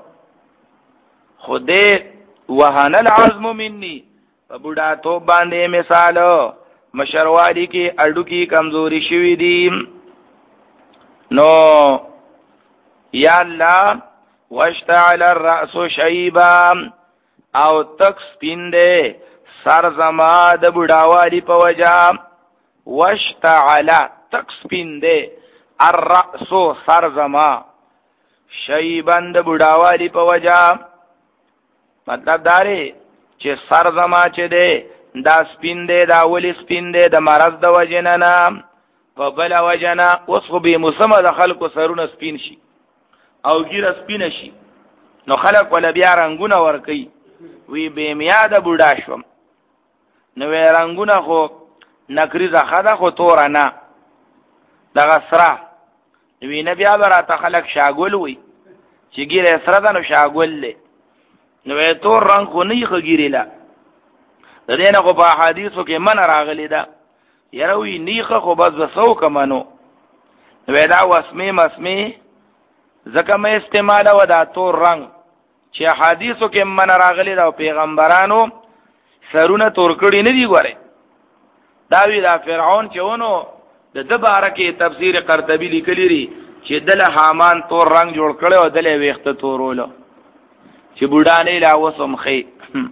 خوده وهن العظم مني بوډا تو باندې مثال مشروالی کې اډو کې کمزوري شوی دي نو یا الله واشتعل الراس شيبا او تک سپینده سر زما د بوډاوالی په وجا واشتعل تک سپینده الرأس سر زما شیبند بوډاوالی په وجا مطلب داره چې سر زما چې ده دا سپین ده دا ولی سپین ده د مرض د وجنه نه په بل وجنا اوس خو به مسمه د خلکو سرونه سپین شي او ګیره سپینه شي نو خلک ولا بیا رنگونه ور کوي وی به میاده بوډا شوم نو رنگونه خو نکریزه خدا خو تور نه دغه سره وی نه بیا براته خلک شاګول وی چې ګیره سره ده نو شاګول له نو تور رنگ خو نه یې ګیریلا د دې نه خو په حدیثو کې من راغلی ده یروي نیخه خو بس وسو کمنو نو دا وسمه مسمه زکه مې استعمال و دا تور رنگ چې حدیثو کې من راغلی دا پیغمبرانو سرونه تور کړي نه دی ګوره دا وی دا فرعون چې ونو د دباره کې تفسیر قرطبی لیکلی ری چې دله حامان تور رنگ جوړ کړي او دله ویخته تورولو چې بوډانه لا وسم خې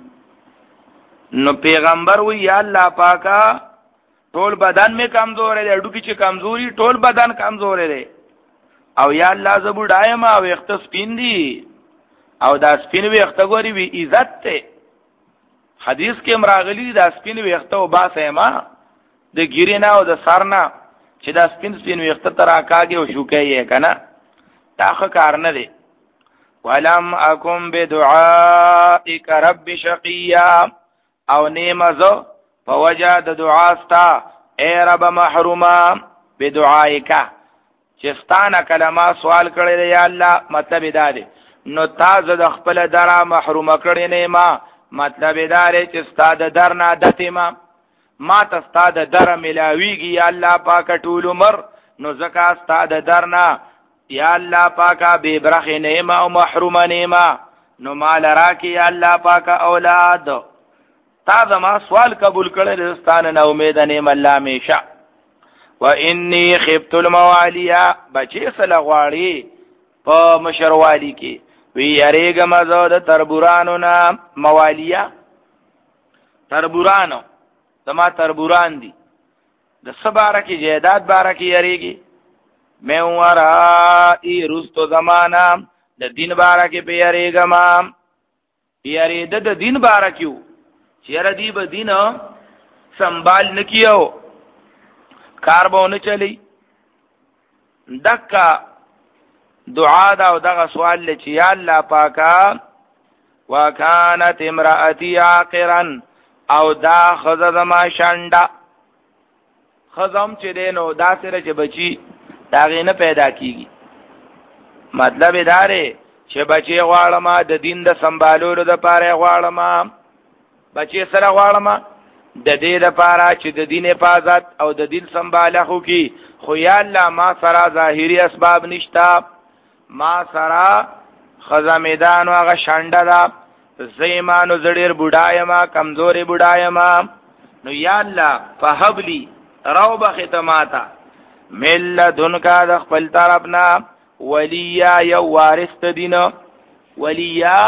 نو پیغمبر وی یا الله پاکا ټول بدن می کمزور دی ډوکی چې کمزوري ټول بدن کمزور دی او یا الله زبوډای ما وخت سپین دی او دا سپین وخت غوري وی عزت ته حدیث کې مراغلی دا سپین وخت او باسه ما د ګیرینا او د سرنا چې دا سپین سپین وخت تر اکاږي او شوکې کنه تاخه کار نه دی ولم اکم بدعائک رب شقیا او نیمزو فوجا د دعاستا اے رب محروما بدعائکا چستانه کلمه سوال کړی دی یا الله مطلب دا دی نو تاسو د خپل درا محروم کړی نه ما مطلب دا دی چې ستاده در نه دته ما ما ته ستاده در ملاویږي یا الله پاک ټول عمر نو زکا ستاده در نه یا الله پاک به برخه نه ما او محروم نه ما نو مال راکی یا الله پاک اولاد تا زما سوال قبول کړل رستان نه امید نه مله همیشه و انی خفت الموالیا بچی سره غواړي په مشروالی کې وی یریګه مزود تربورانو نا موالیا تربورانو زما تربوران دي د سباره کې جیداد باره کې یریږي مې ورا ای رستو زمانہ د دین باره کې په یریګه ما یری د دین باره کې چیرې دی به دین سنبال نکیو کاربونه چلی دکا دعا دا او دغه سوال لچ یا الله پاکا وکانت امراتی عاقرا او دا خزه ما شاندا خزم چې دینو دا سره چې بچي دا غینه پیدا کیږي مطلب دا دی چې بچي غواړم د دین د سنبالولو د پاره غواړم بچی سره غواړم د دې لپاره چې د دین حفاظت او د دین سنباله خو کی خو یا الله ما سره ظاهری اسباب نشتا ما سره خزامیدان او هغه شانډه دا زېمانو زړیر بډای ما کمزوري بډای ما نو یا الله فهبلی روب ختماتا ملذن کا د خپل طرفنا ولیا یو وارث دین ولیا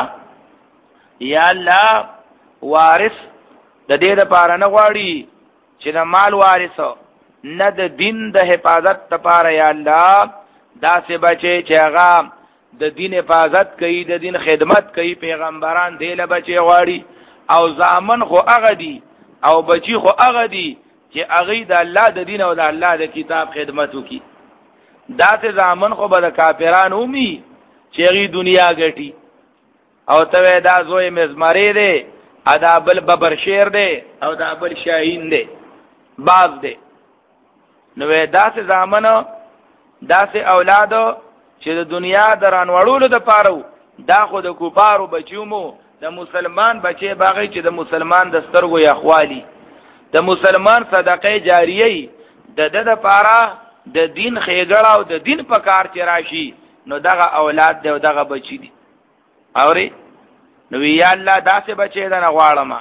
یا الله وارث د دې لپاره نه غواړي چې د مال وارث نه د دین د حفاظت لپاره یا الله دا سه بچي چې هغه د دین حفاظت کوي د دین خدمت کوي پیغمبران دی له بچي غواړي او زامن خو هغه دي او بچي خو هغه دي چې هغه د الله د دین او د الله د کتاب خدمت وکي دا سه زامن خو به د کافرانو می چې هغه دنیا ګټي او ته دا زوی مزمری دی ادا بل ببر شیر دی او دا بل شاهین دی باز دی نو داسې زامنو داسې اولادو چې د دنیا دران وړولو د پاره دا خو د کوپارو بچیومو د مسلمان بچي باغی چې د مسلمان د سترګو یخوالی د مسلمان صدقه جاریه د د د پاره د دین خېګړه او د دین په کار چې راشي نو دغه اولاد دی او دغه بچی دی اوري نو یا الله داسې بچی د نغواړم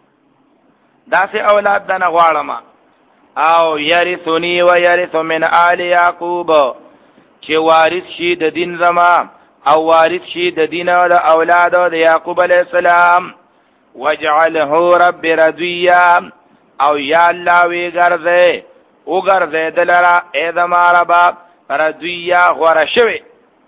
داسې اولاد د نغواړم او یرثنی و یرث من آل یعقوب چې وارث شي د دین زما او وارث شي د دین او د اولاد د یعقوب علی السلام واجعله رب رضیا او یا الله وی ګرځه او ګرځه دلرا اې زما رب رضیا غره شوی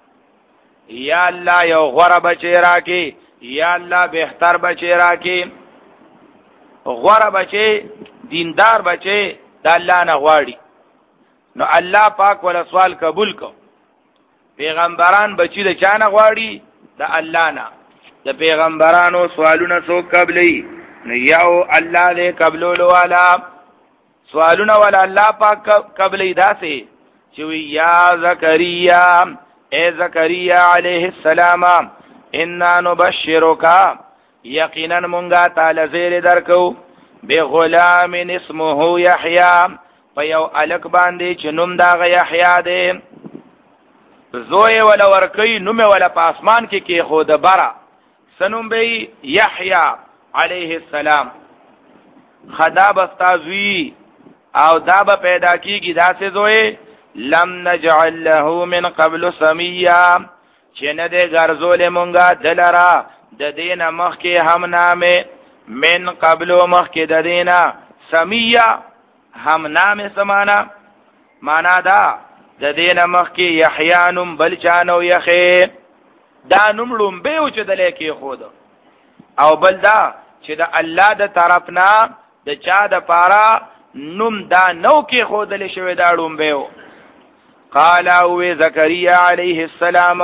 یا الله یو غره بچی راکی یا الله بهتر بچی راکی غره بچی دیندار بچی د الله نه غواړي نو الله پاک ولا سوال قبول کو. پیغمبران بچی د چانه غواړي؟ د الله نه. د پیغمبرانو سوالونه څوک قبلې؟ نو یو الله دې قبولولو والا سوالونه ولا الله پاک قبلې داسې چې یا زکریا اے زکریا علیہ السلام انا نبشرک یقینا مونږه تعالی زیر درکو بغلام اسمه یحیی په یو الک باندې چې نوم دا یحیی دی زوی ولا ورکی نوم ولا په اسمان کې کې خود برا سنوم به یحیی علیہ السلام خدا بستازوی او دا به پیدا کیږي داسې زوی لم نجعل له من قبل سمیا چې نه دې ګرځول مونږه دلرا د دینه مخکې هم نامه من قبل مخکې د دینه سمیا هم نامه سمانا معنا دا د دینه مخکې یحیانم بل چانو یخه دا نوم لومبه او چې دلې کې خود او بل دا چې د الله د طرفنا د چا د پارا نوم دا نو کې خود دلې شوی دا لومبه قال او زکریا علیہ السلام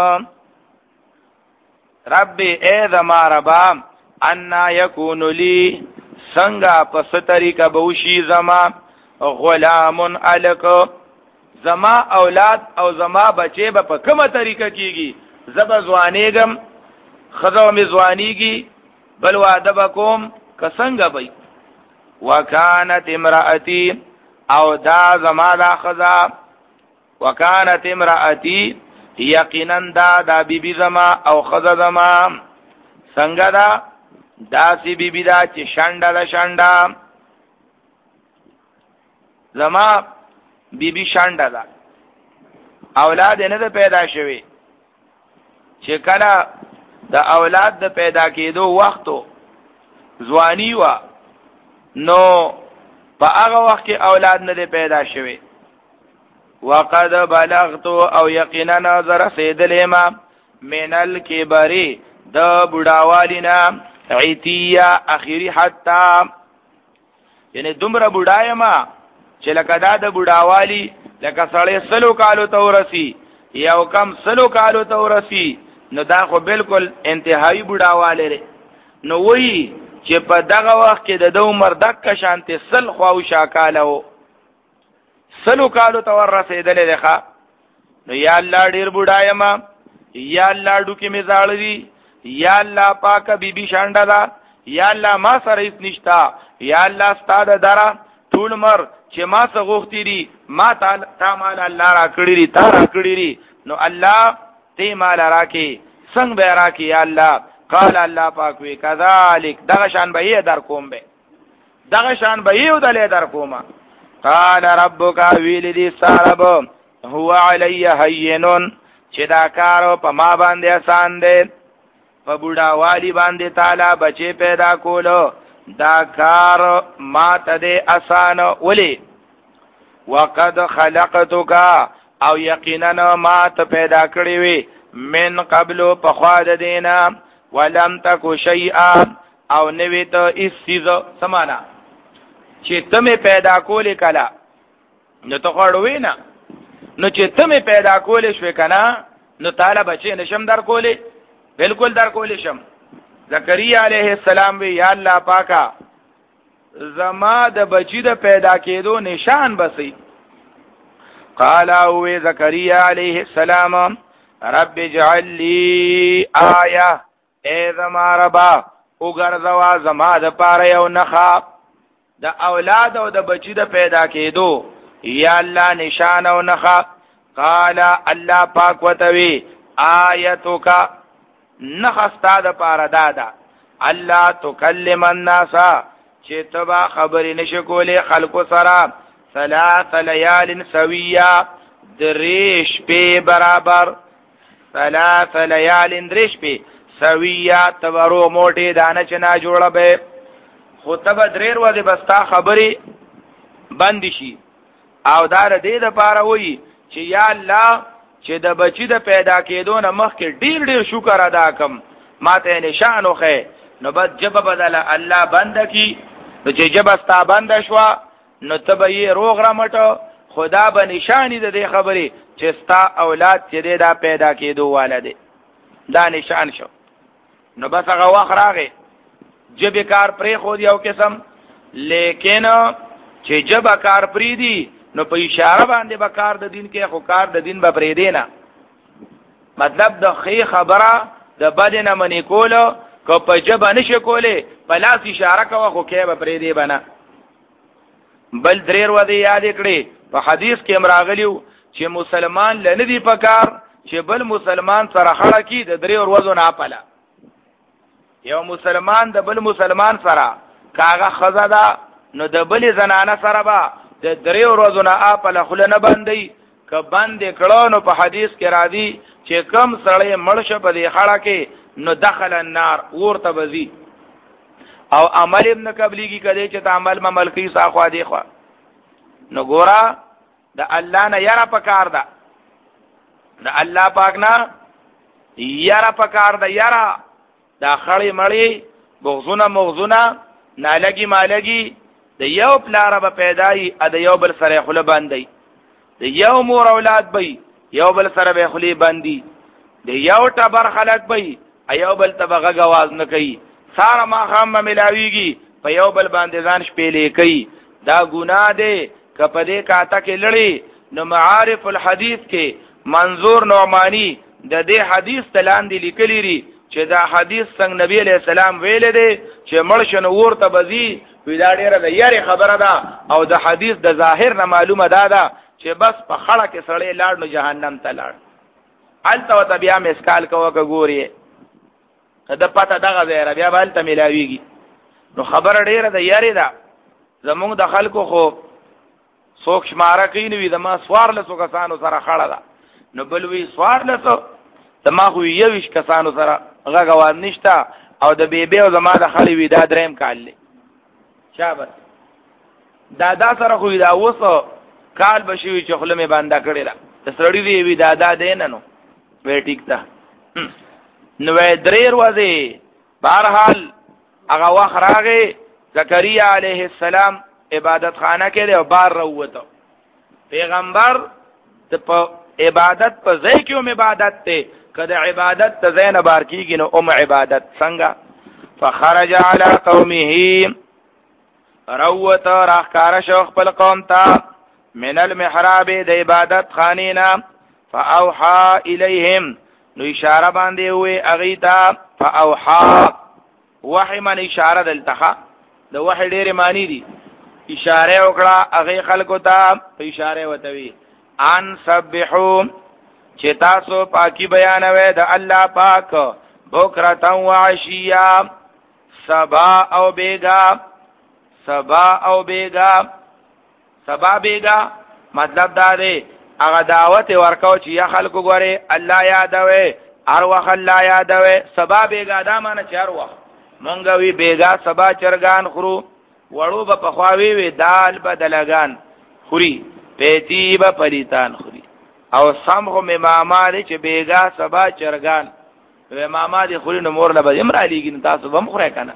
رب اے ذما ربا انا یکون لی څنګه پس طریقه بوشي زما غلام الک زما اولاد او زما بچي به په کومه طریقه کیږي زب ځوانېګم خزو می ځوانېږي بل واده بکوم کسنګ بې وکانت امراتی او دا زما دا خزا وکانت امراتی یقینا دا دا بی بی زما او خزا زما څنګه دا داسی بی بی دا چې شانډه دا شانډه زما بی بی شانډه دا اولاد نه ده پیدا شوی چې کله د اولاد د پیدا کېدو وختو ځواني وا نو په هغه وخت کې اولاد نه ده پیدا شوی وقد بلغت او یقینا نظر سیدلما من الکبری د بډاوالینا عتیا اخیری حتا یعنی دومره بډایما چې لکه دا د بډاوالی لکه سړی سلو کالو تورسی یو کم سلو کالو تورسی نو دا خو بالکل انتهایی بډاواله لري نو وی چې په دغه وخت کې د عمر دک شانته سل خو شاکالو سلو کالو تور رسیدلې ده نو یا الله ډیر بډایما یا الله ډوکی می زاړوي یا الله پاک بیبي شانډه دا یا الله ما سره هیڅ نشتا یا الله ستاده درا ټول مر چې ما څه غوښتي دي ما تعالی تا مال الله را کړی دي تا را کړی دي نو الله تی مال راکې څنګه به راکې یا الله قال الله پاک وی کذالک دغه شان به در کوم به دغه شان به یو دلې در کومه قال ربک ویل دي سارب هو علی هینن چې دا کارو په ما باندې آسان دی په بوډا والی باندې تعالی بچي پیدا کولو دا کار ما ته دی آسان ولی وقد خلقتک او یقینا ما ته پیدا کړی وی من قبل په خوا د دینا ولم تک شیئا او نوی ته اسیز سمانا چې تمه پیدا کولې کلا نو ته غړوې نه نو چې تمه پیدا کولې شوې کنا نو تعالی بچي نشم در کولې بالکل در کولې شم زکریا علیہ السلام وی یا الله پاکا زما د بچی د پیدا کېدو نشان بسي قال او زکریا علیہ السلام رب اجعل لي آیه اے زما ربا وګرځوا زما د پاره یو نخا د اولاد او د بچی د پیدا کېدو یا الله نشان او نخا قال الله پاک وتوی آیتک نخستا د پاره دادا الله تکلم الناس چې تبا خبرې نشکولې خلکو سره ثلاث لیال سویا دریش په برابر ثلاث لیال دریش په سویا تبرو موټي دانه چنا جوړه به خطبه دریر و دې بستا خبرې بند شي او دار دې د پاره وای چې یا الله چې د بچی د پیدا کېدو نه مخکې ډیر ډیر شکر ادا کم ماته نشان وخه نو بد جب بدل الله بند کی نو چې جب استا بند شوا نو تبې روغ را مټو خدا به نشانی د دې خبرې چې ستا اولاد چې دا پیدا کېدو والده دا نشان شو. نو بس هغه وخت راغی جبه کار پرې خو دی او قسم، لیکن چې جبه کار پرې دی نو په اشاره باندې به کار د دین کې، خو کار د دین به پرې دی نه. مطلب د خې خبره د بد نه منې کولو، که په جبه نشه کولې په لاس اشاره کوه خو کې به پرې دی به نه. بل درې ورځې یاد کړې په حدیث کې امراغلیو چې مسلمان لنه دی پکار چې بل مسلمان سره خړه کی د درې ورځو نه پله. یو مسلمان د بل مسلمان سره کاغه خزه ده نو د بل زنانه سره به د درې ورځو نه اپله خله نه باندې که باندې کړو نو په حدیث کې راځي چې کم سړی مړ شه په دې خړه کې نو دخل النار ورته بزي. او عمل ابن قبلیږي کده چې عمل ممل کوي ساخوا دی خو نو ګورا د الله نه یاره پکار ده، د الله پاک نه یاره پکار ده. یاره دا خړې مړې بغزونه مغزونه نالګي مالګي د یو پلاره به پیدای ا د یو بل سره خله باندې، د یو مور اولاد به یو بل سره به خلی باندې، د یو ټبر خلق به ایو بل تبغه غواز نه کوي، ساره ما خام ملاویږي په یو بل باندې ځان شپېلې کوي. دا ګناه دی کپدې کاته کې لړی. نو معارف الحدیث کې منظور نعمانی د دې حدیث تلان دی لیکلی ری چې دا حدیث څنګه نبی علیہ السلام ویل دی چې مرشن ورته بزی ویلا ډیره د یاري خبره ده، او د حدیث د ظاهر نه معلومه ده ده چې بس په خړه کې سړی لاړ نو جهنم ته لاړ. الته وت بیا مسکال کوه ګوري دا پته دغه ځای بیا بل ته ملاویږي. نو خبر ډیره د یاري ده. زمونږ د خلکو خو څوک شماره کوي نو د ما سوار له څو کسانو سره خړه ده، نو بل وی سوار له څو د ما خو یوش کسانو سره غغوان نشتا، او د بیبي او زما د خړې وی دا دریم کال له شابه دادا سره خو دا وسو کال بشوي چې خله می باندې کړی دا د سړی وی وی دادا دین نو وی ټیک تا نو درې ورځې بهرحال هغه وخت راغی زکریا علیه السلام عبادت خانه کې او بار راوته. پیغمبر ته په عبادت په ځای کې هم عبادت ته کله عبادت ته زین بار کیږي نو ام عبادت څنګه. فخرج علی قومه روته راخکار شو خپل قوم ته من المحراب د عبادت خانینا فاوحى الیهم نو اشاره باندې وې اغیتا فاوحى وحی من اشاره دلته د وحی ډېر معنی دي. اشاره وکړه هغه خلکو ته په اشاره وتوي ان سبحوا چې تاسو پاکي بیانوي د الله پاک بکرة و عشیا سبا او بیگا سبا او بیگا. سبا بیگا مطلب دا دی هغه دعوت ورکاو چې یا خلکو غوري الله یادوي هر وخت الله یادوي. سبا بیگا دا معنی چې هر وخت مونږ وی بیگا سبا چرګان خورو وړو به پخواوي وی دال بدلګان خوري پیتی به پلیتان خوري او سمغه ماما دې چې بیگا سبا چرګان و ماما دې خوري نو مور له به امر علیږي تاسو به مخره کنه.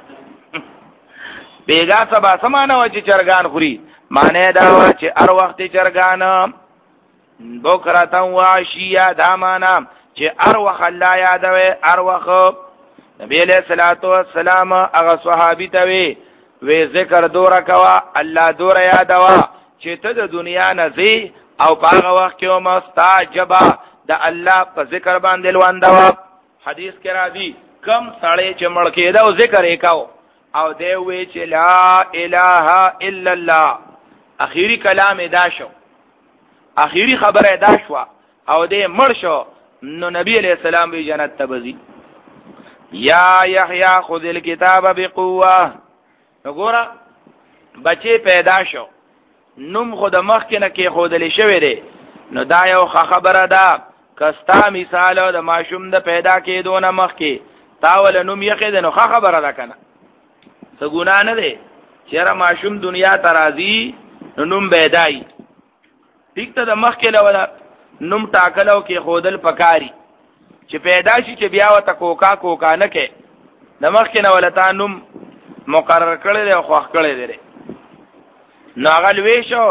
بیگا سبا سمانه و چې چرګان خوري معنی دا چې هر وخت چرګان بکرة و عشیا دا معنا چې هر وخت الله یادوي هر وخت. نبی علیہ الصلوۃ والسلام هغه صحابي ته وی وی ذکر دورا کوا الله دورا یادوا چې ته د دنیا نه زی او هغه وخت کې مستعجبا د الله په ذکر باندې لوندوا. حدیث کې راځي کم سړی چې مړ کېدا او ذکر وکاو او دی وی چې لا اله الا الله اخیری کلام ادا شو، اخیری خبره ادا شو او دی مړ شو نو نبی علیہ السلام به جنت ته بزي. یا یحیی خذ الكتاب بقوه. وګوره بچي پیدا شو نوم خود مخ کې نه کې خودلې شوی دی نو دا یو خبره ده. کستا مثال د ماشوم د پیدا کېدو نه مخ کې تاول نوم یې خېد نو خبره ده کنه څه ګنا نه دی چیرې ماشوم دنیا ترازی نو نوم پیدای ټیک ته د مخ کې لولا نوم ټاکلو کې خودل پکاري چې پیدا شي چې بیا وته کوکا کوکا نه کې د مخ کې نه ولتا نوم مقرر کړی دی او خوښ کړی دی. ناغل ویشو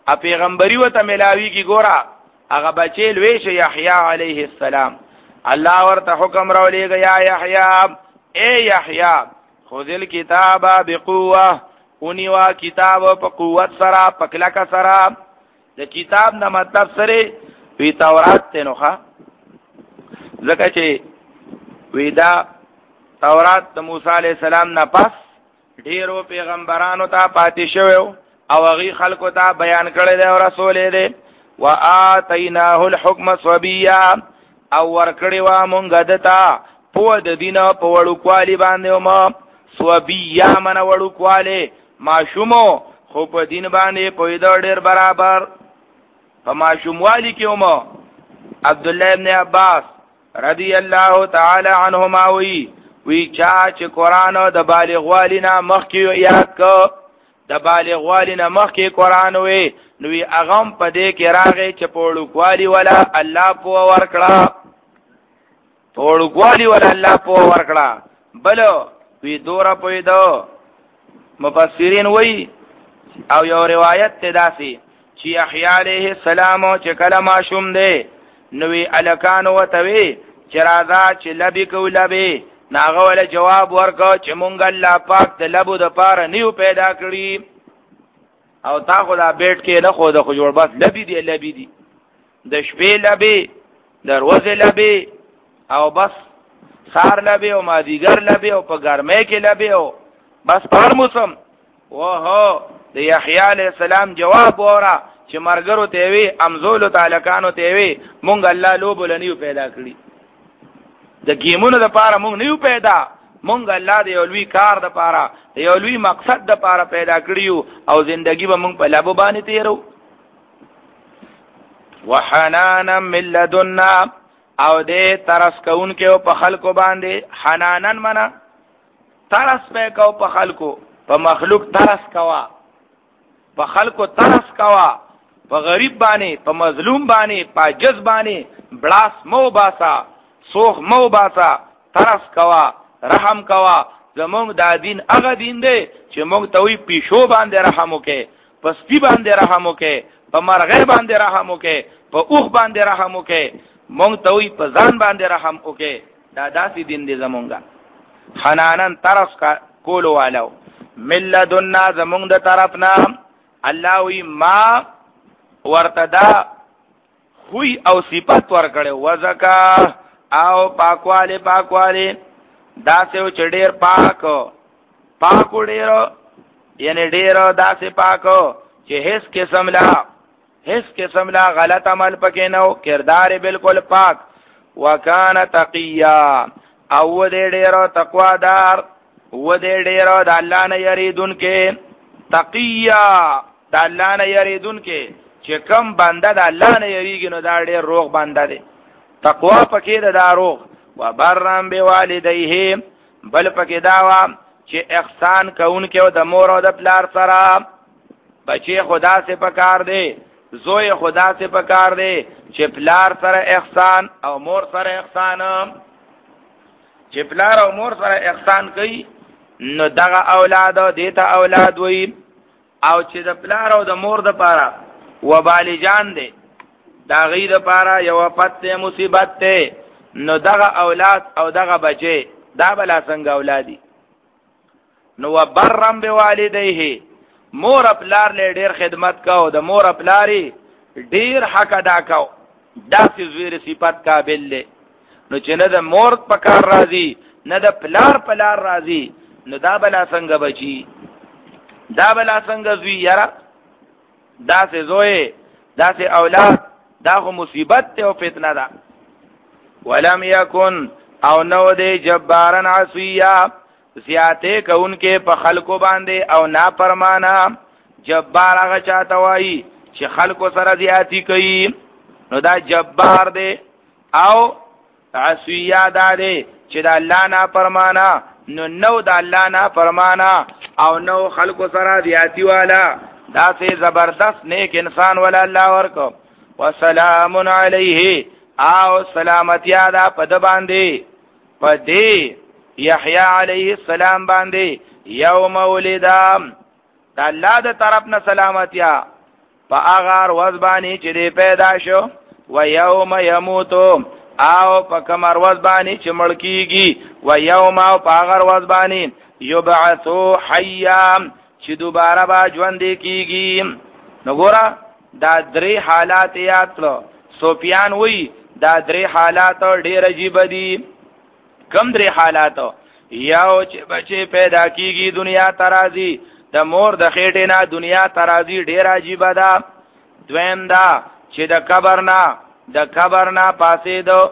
ا پیغمبري وته ملاوي کی ګورا هغه بچی لوي شه یحیی علیه السلام الله ورته حکم راولېګ یا یحیی اے یحیی خذ الكتاب بقوه اونیوا کتاب په قوت سره پکلا کا سره د کتاب نه مطلب سره وی تورات ته نوخه زکه چې ویدا تورات د موسی علی السلام نه پس ډیرو پیغمبرانو ته پاتې شوو او هغه خلکو ته بیان کړی دی او رسول دی وآتیناه الحکم صبیا او ورکړی و مونږ دته په د دینه په وړو کوالی باندې ما صبیا من وړو کوالی ماشومو خو په دین باندې په ډېر برابر په ماشوموالی کې ومو عبد الله ابن عباس رضی الله تعالی عنهما وی وی چا چې قران د بالغ والینا مخکې یاد کو د بالغ والینا مخکې قران وی نو وی اغم په دې کې راغی چې پوړو کوالی ولا الله په ورکړه پوړو کوالی ولا الله په ورکړه بل وی دورا پویدو مفسرین وی او یو روایت ته داسي چې یحیی علیه السلام چې کله ماشوم دی نوې الکان وتوی چې راځه چې لبی کو لبی ناغه ول جواب ورکړ چې مونږ الله پاک د لبو د پاره نیو پیدا کړی او تا خو دا بیٹ کې نه خو د خو جوړ بس لبی دی لبی دی د شپې لبی د ورځې لبی او بس سار لبی او مازیګر لبی او په ګرمه کې لبی او بس پر موسم وهو د یحیی علی السلام جواب ورا چې مرګرو ته وی امزول تعالی کانو ته وی مونږ الله لوب لنیو پیدا کړی د گیمونو د پاره مونږ نیو پیدا مونږ الله د یولوی کار د پاره د یولوی مقصد د پاره پیدا کړیو او زندگی به مونږ په لابو باندې تیرو وحنانا من لدنا او دې ترس کون کې په خلکو باندې حنانن منا ترس په کو په خلکو په مخلوق ترس کوا په خلکو ترس کوا په غریب باندې په مظلوم باندې په عجز باندې بلاس مو باسا سوخ مو باسا ترس کوا رحم کوا زمونږ دا دین هغه دین دی چې مونږ ته وی پیشو باندې رحم وکې په سپي باندې رحم وکې په مرغې باندې رحم وکې په اوخ باندې رحم وکې مونږ ته وی په ځان باندې رحم وکې دا داسې دین دی زمونږه حنانن ترس کا کولو والو ملذنا زمونږ د طرفنا الله وی ما ورتدا خوی او صفات ورکړي وزکا او پاکواله پاکواله داسې چډیر پاک پاکو ډیر یعنی ډیر داسې پاکو چې هیڅ قسم لا هیڅ قسم لا غلط عمل پکې نو کردار بالکل پاک وکانا تقیا او دې ډیر تقوا دار و دې ډیر د الله نه یریدون کې تقیا د الله نه یریدون کې چې کم بنده د الله نه یریږي نو دا ډېر روغ بنده دی تقوا پکې د داروغ و برم بوالدیه بل پکې داوا چې احسان کوونکې او د مور او د پلار سره بچي خدا سے پکار دی زوی خدا سے پکار دی چې پلار سره احسان او مور سره احسان چې پلار او مور سره احسان کوي نو دغه اولاد دیتا اولاد وي او چې د پلار او د مور د پاره وبال جان دی دا غي د پاره یو پته مصیبت ته نو دغه اولاد او دغه بچي دا بلا څنګه اولادي نو وبرم بوالديه مور پلار له ډیر خدمت کاو د مور پلاری ډیر حق ادا کاو داسې زویر صفات قابل له نو چې نه د مور په کار راضي نه د پلار پلار راضي نو دا بلا څنګه بچي دا بلا څنګه زوی یاره داسې زوی داسې اولاد دا خو مصیبت ته او فتنه ده ولم یکن او نو دې جبارن عصیا زیاته کونکې په خلکو باندې او نافرمانا جبار هغه چاته وایي چې خلکو سره زیاتی کوي نو دا جبار دی او عصیا دا دی چې د الله نافرمانا نو نو د الله نافرمانا او نو خلکو سره زیاتی والا دا سه زبردست نیک انسان ولا الله ورکو وسلام علیه او سلامتی دا پد باندې پدې یحیی علیه السلام باندې یوم ولدا د الله د طرف نه سلامتی په هغه ورځ باندې چې دی پیدا شو و یوم یموتو او په کمر ورځ باندې چې مړ کیږي و یوم او په هغه ورځ باندې یبعثو حیا چې دوباره به ژوند کیږي. نو ګوره دا درې حالات یاد کړو. سفیان وی دا درې حالات ډېر عجیب دي. کم درې حالات؟ یو چې بچي پیدا کیږي دنیا ترازی د مور د خېټې نه دنیا ترازی ډېر عجیب ده. دویم دا چې د قبر نه د قبر نه پاسې دو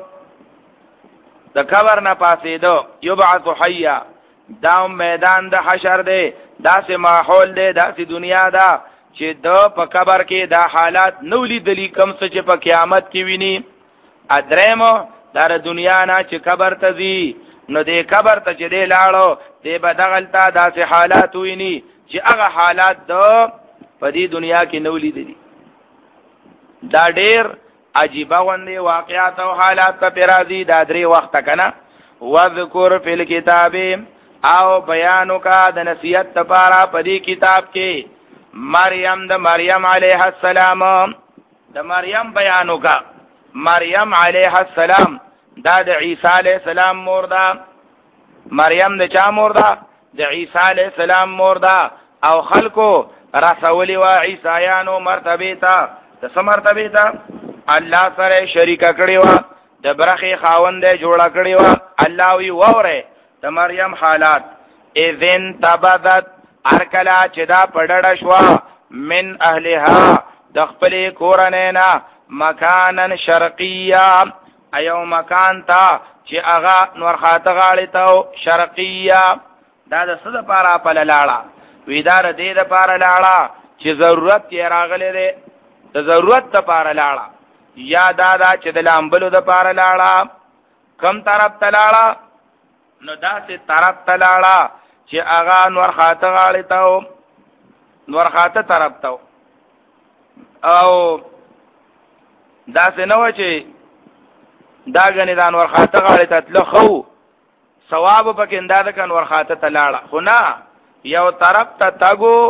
د قبر نه پاسې دو یبعث حیا دا میدان د حشر دی. داسې ماحول دی داسې دنیا ده چې د په قبر کې دا حالات نو لیدلی کم څه چې په قیامت کې ویني. ادرېمو در دنیا نه چې قبر ته ځي نو دې قبر ته چې دی لاړو دې به دغلته داسې حالات ویني چې هغه حالات د په دې دنیا کې نو لیدلی. دا ډېر عجیبه غوندې واقعات او حالات ته راځي. دا درې وخته کنه وذکر فی الکتاب او بیانو کا د نصیحت لپاره په دې کتاب کې مریم د مریم علیه السلام د مریم بیانو کا. مریم علیه السلام دا د عیسی علیه السلام مور ده. مریم د چا مور ده؟ د عیسی علیه السلام مور ده. او خلکو رسولی و عیسایانو مرتبه ته د څه مرتبه ته؟ الله سره شریک کړی و د برخې خاوند جوړ کړی و. الله وی وره د مریم حالات اذن تبذت ارکلا چې دا پړډ شو من اهلها د خپل کورنینا مکانن شرقیه ایو مکان تا چې هغه نور خاطه غاړي ته شرقیه. دا د څه لپاره په لاړه؟ ویدار دې د لپاره لاړه چې ضرورت یې راغلی دی. د ضرورت لپاره لاړه یا دا دا چې د لامبلو د لپاره لاړه. کم طرف ته لاړه؟ نو داسې طرف ته لاړه چې هغه نور خاطه غاړي ته نور خاطه طرف ته. او داسې نه و چې دا غنی د انور خاطه غاړي ته تل خو ثواب پکې اندازه ک انور خاطه ته لاړه. خو نه یو طرف ته تاګو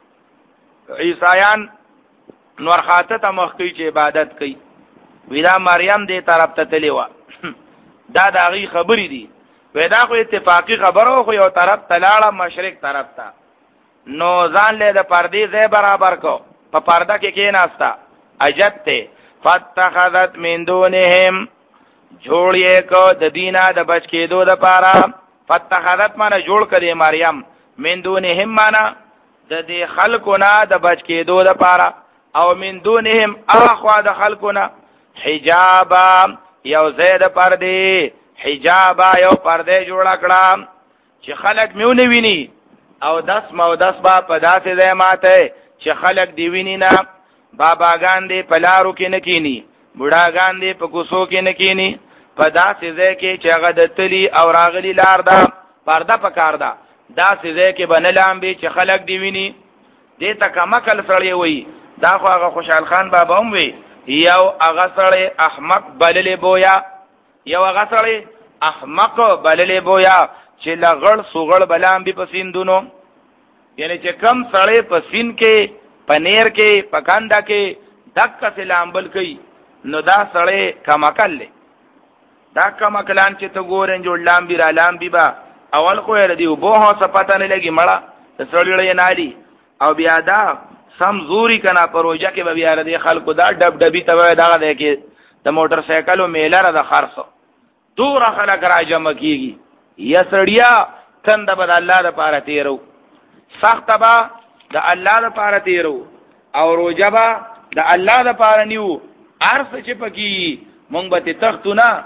عیسایان نور خاطه ته مخ کوي چې عبادت کوي. ویدا مریم دې طرف ته تلی و. دا د هغه خبرې دي. ودا خو اتفاقی خبرو خو یو طرف ته لاړه مشرق طرف ته. نو ځان له د پردې ځای برابر کو په پرده کې کې ناستا اجت ته فتخذت من دونهم جوړې کو د دینا د بچ کېدو د پاره. فتخذت معنی جوړ کړي مریم من دونهم معنی د دې خلقنا د بچ کېدو د پاره او من دونهم اخوا د خلقنا حجابا یو زید پردې حجابا یو پردې جوړ کړه چې خلق میونه ویني او دس مو دس با په داسې ځای ماته چې خلق دی ویني نه. باباګان دې پلارو کې نکینی بوډاګان دې په کوسو کې نکینی په داسې ځای کې چې هغه د تلی او راغلی لار ده پرده پکار ده. داسې ځای کې بنلام به چې خلق دی ویني. دې ته کمکل سړی وي. دا خو هغه خوشحال خان بابا هم وي یو هغه سړی احمق بللې بویا یو هغه سړی احمق بللې بویا چې لغړ سوغړ بلام به پسیندونو. یعنی چې کم سړی پسین کې پنیر کې پکاندا کې دک سلامبل کوي نو دا سړی کمکل له دا کمکلان چې ته ګورن جوړ لام بي را لام بي با اول خو یې دی وبو هو صفته نه لګي مړه سړی نه او بیا دا سم زوري کنا پروژه کې به بیا ردی خلکو دا ډب ډبي ته دا ده کې د موټر سایکل او میلر د خرڅو دور خلک را جمع کیږي. یا سړیا تند بد الله د پاره تیرو سخت با د الله د پاره تیرو او روجبا د الله د پاره نیو ارس چې پکی مونږ به تختونه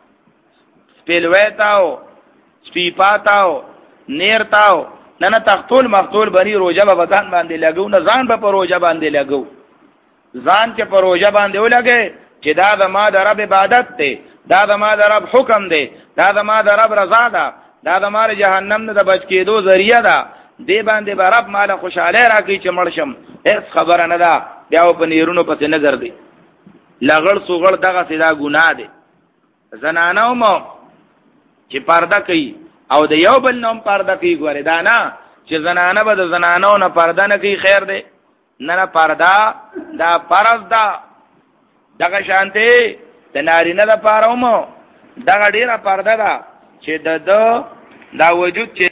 سپیلویتاو سپیپاتاو نیرتاو نه نه تختول مختول بنی روجبا وطن باندې لګو نه ځان به روجا باندې لګو ځان چې په روجا باندې ولګي چې دا د ما د رب عبادت ته دا د ما د رب حکم دی دا د ما د رب رضا ده دا د ما جهنم نه د بچ کېدو ذریعہ ده دی باندې به رب مال خوشاله راکړي چې مړشم هیڅ خبره نه ده بیا په نیرونو پسې نظر دی لغړ سوغړ دغه سیدا ګناه دی. زنانو مو چې پرده کوي او د یو بل نوم پرده کوي ګوره دا نه چې زنانه به د زنانو نه پرده نه کوي خیر دی نه نه پرده دا فرض ده دغه شانته د نارینه لپاره مو دغه ډیره پرده ده چې د دا وجود چې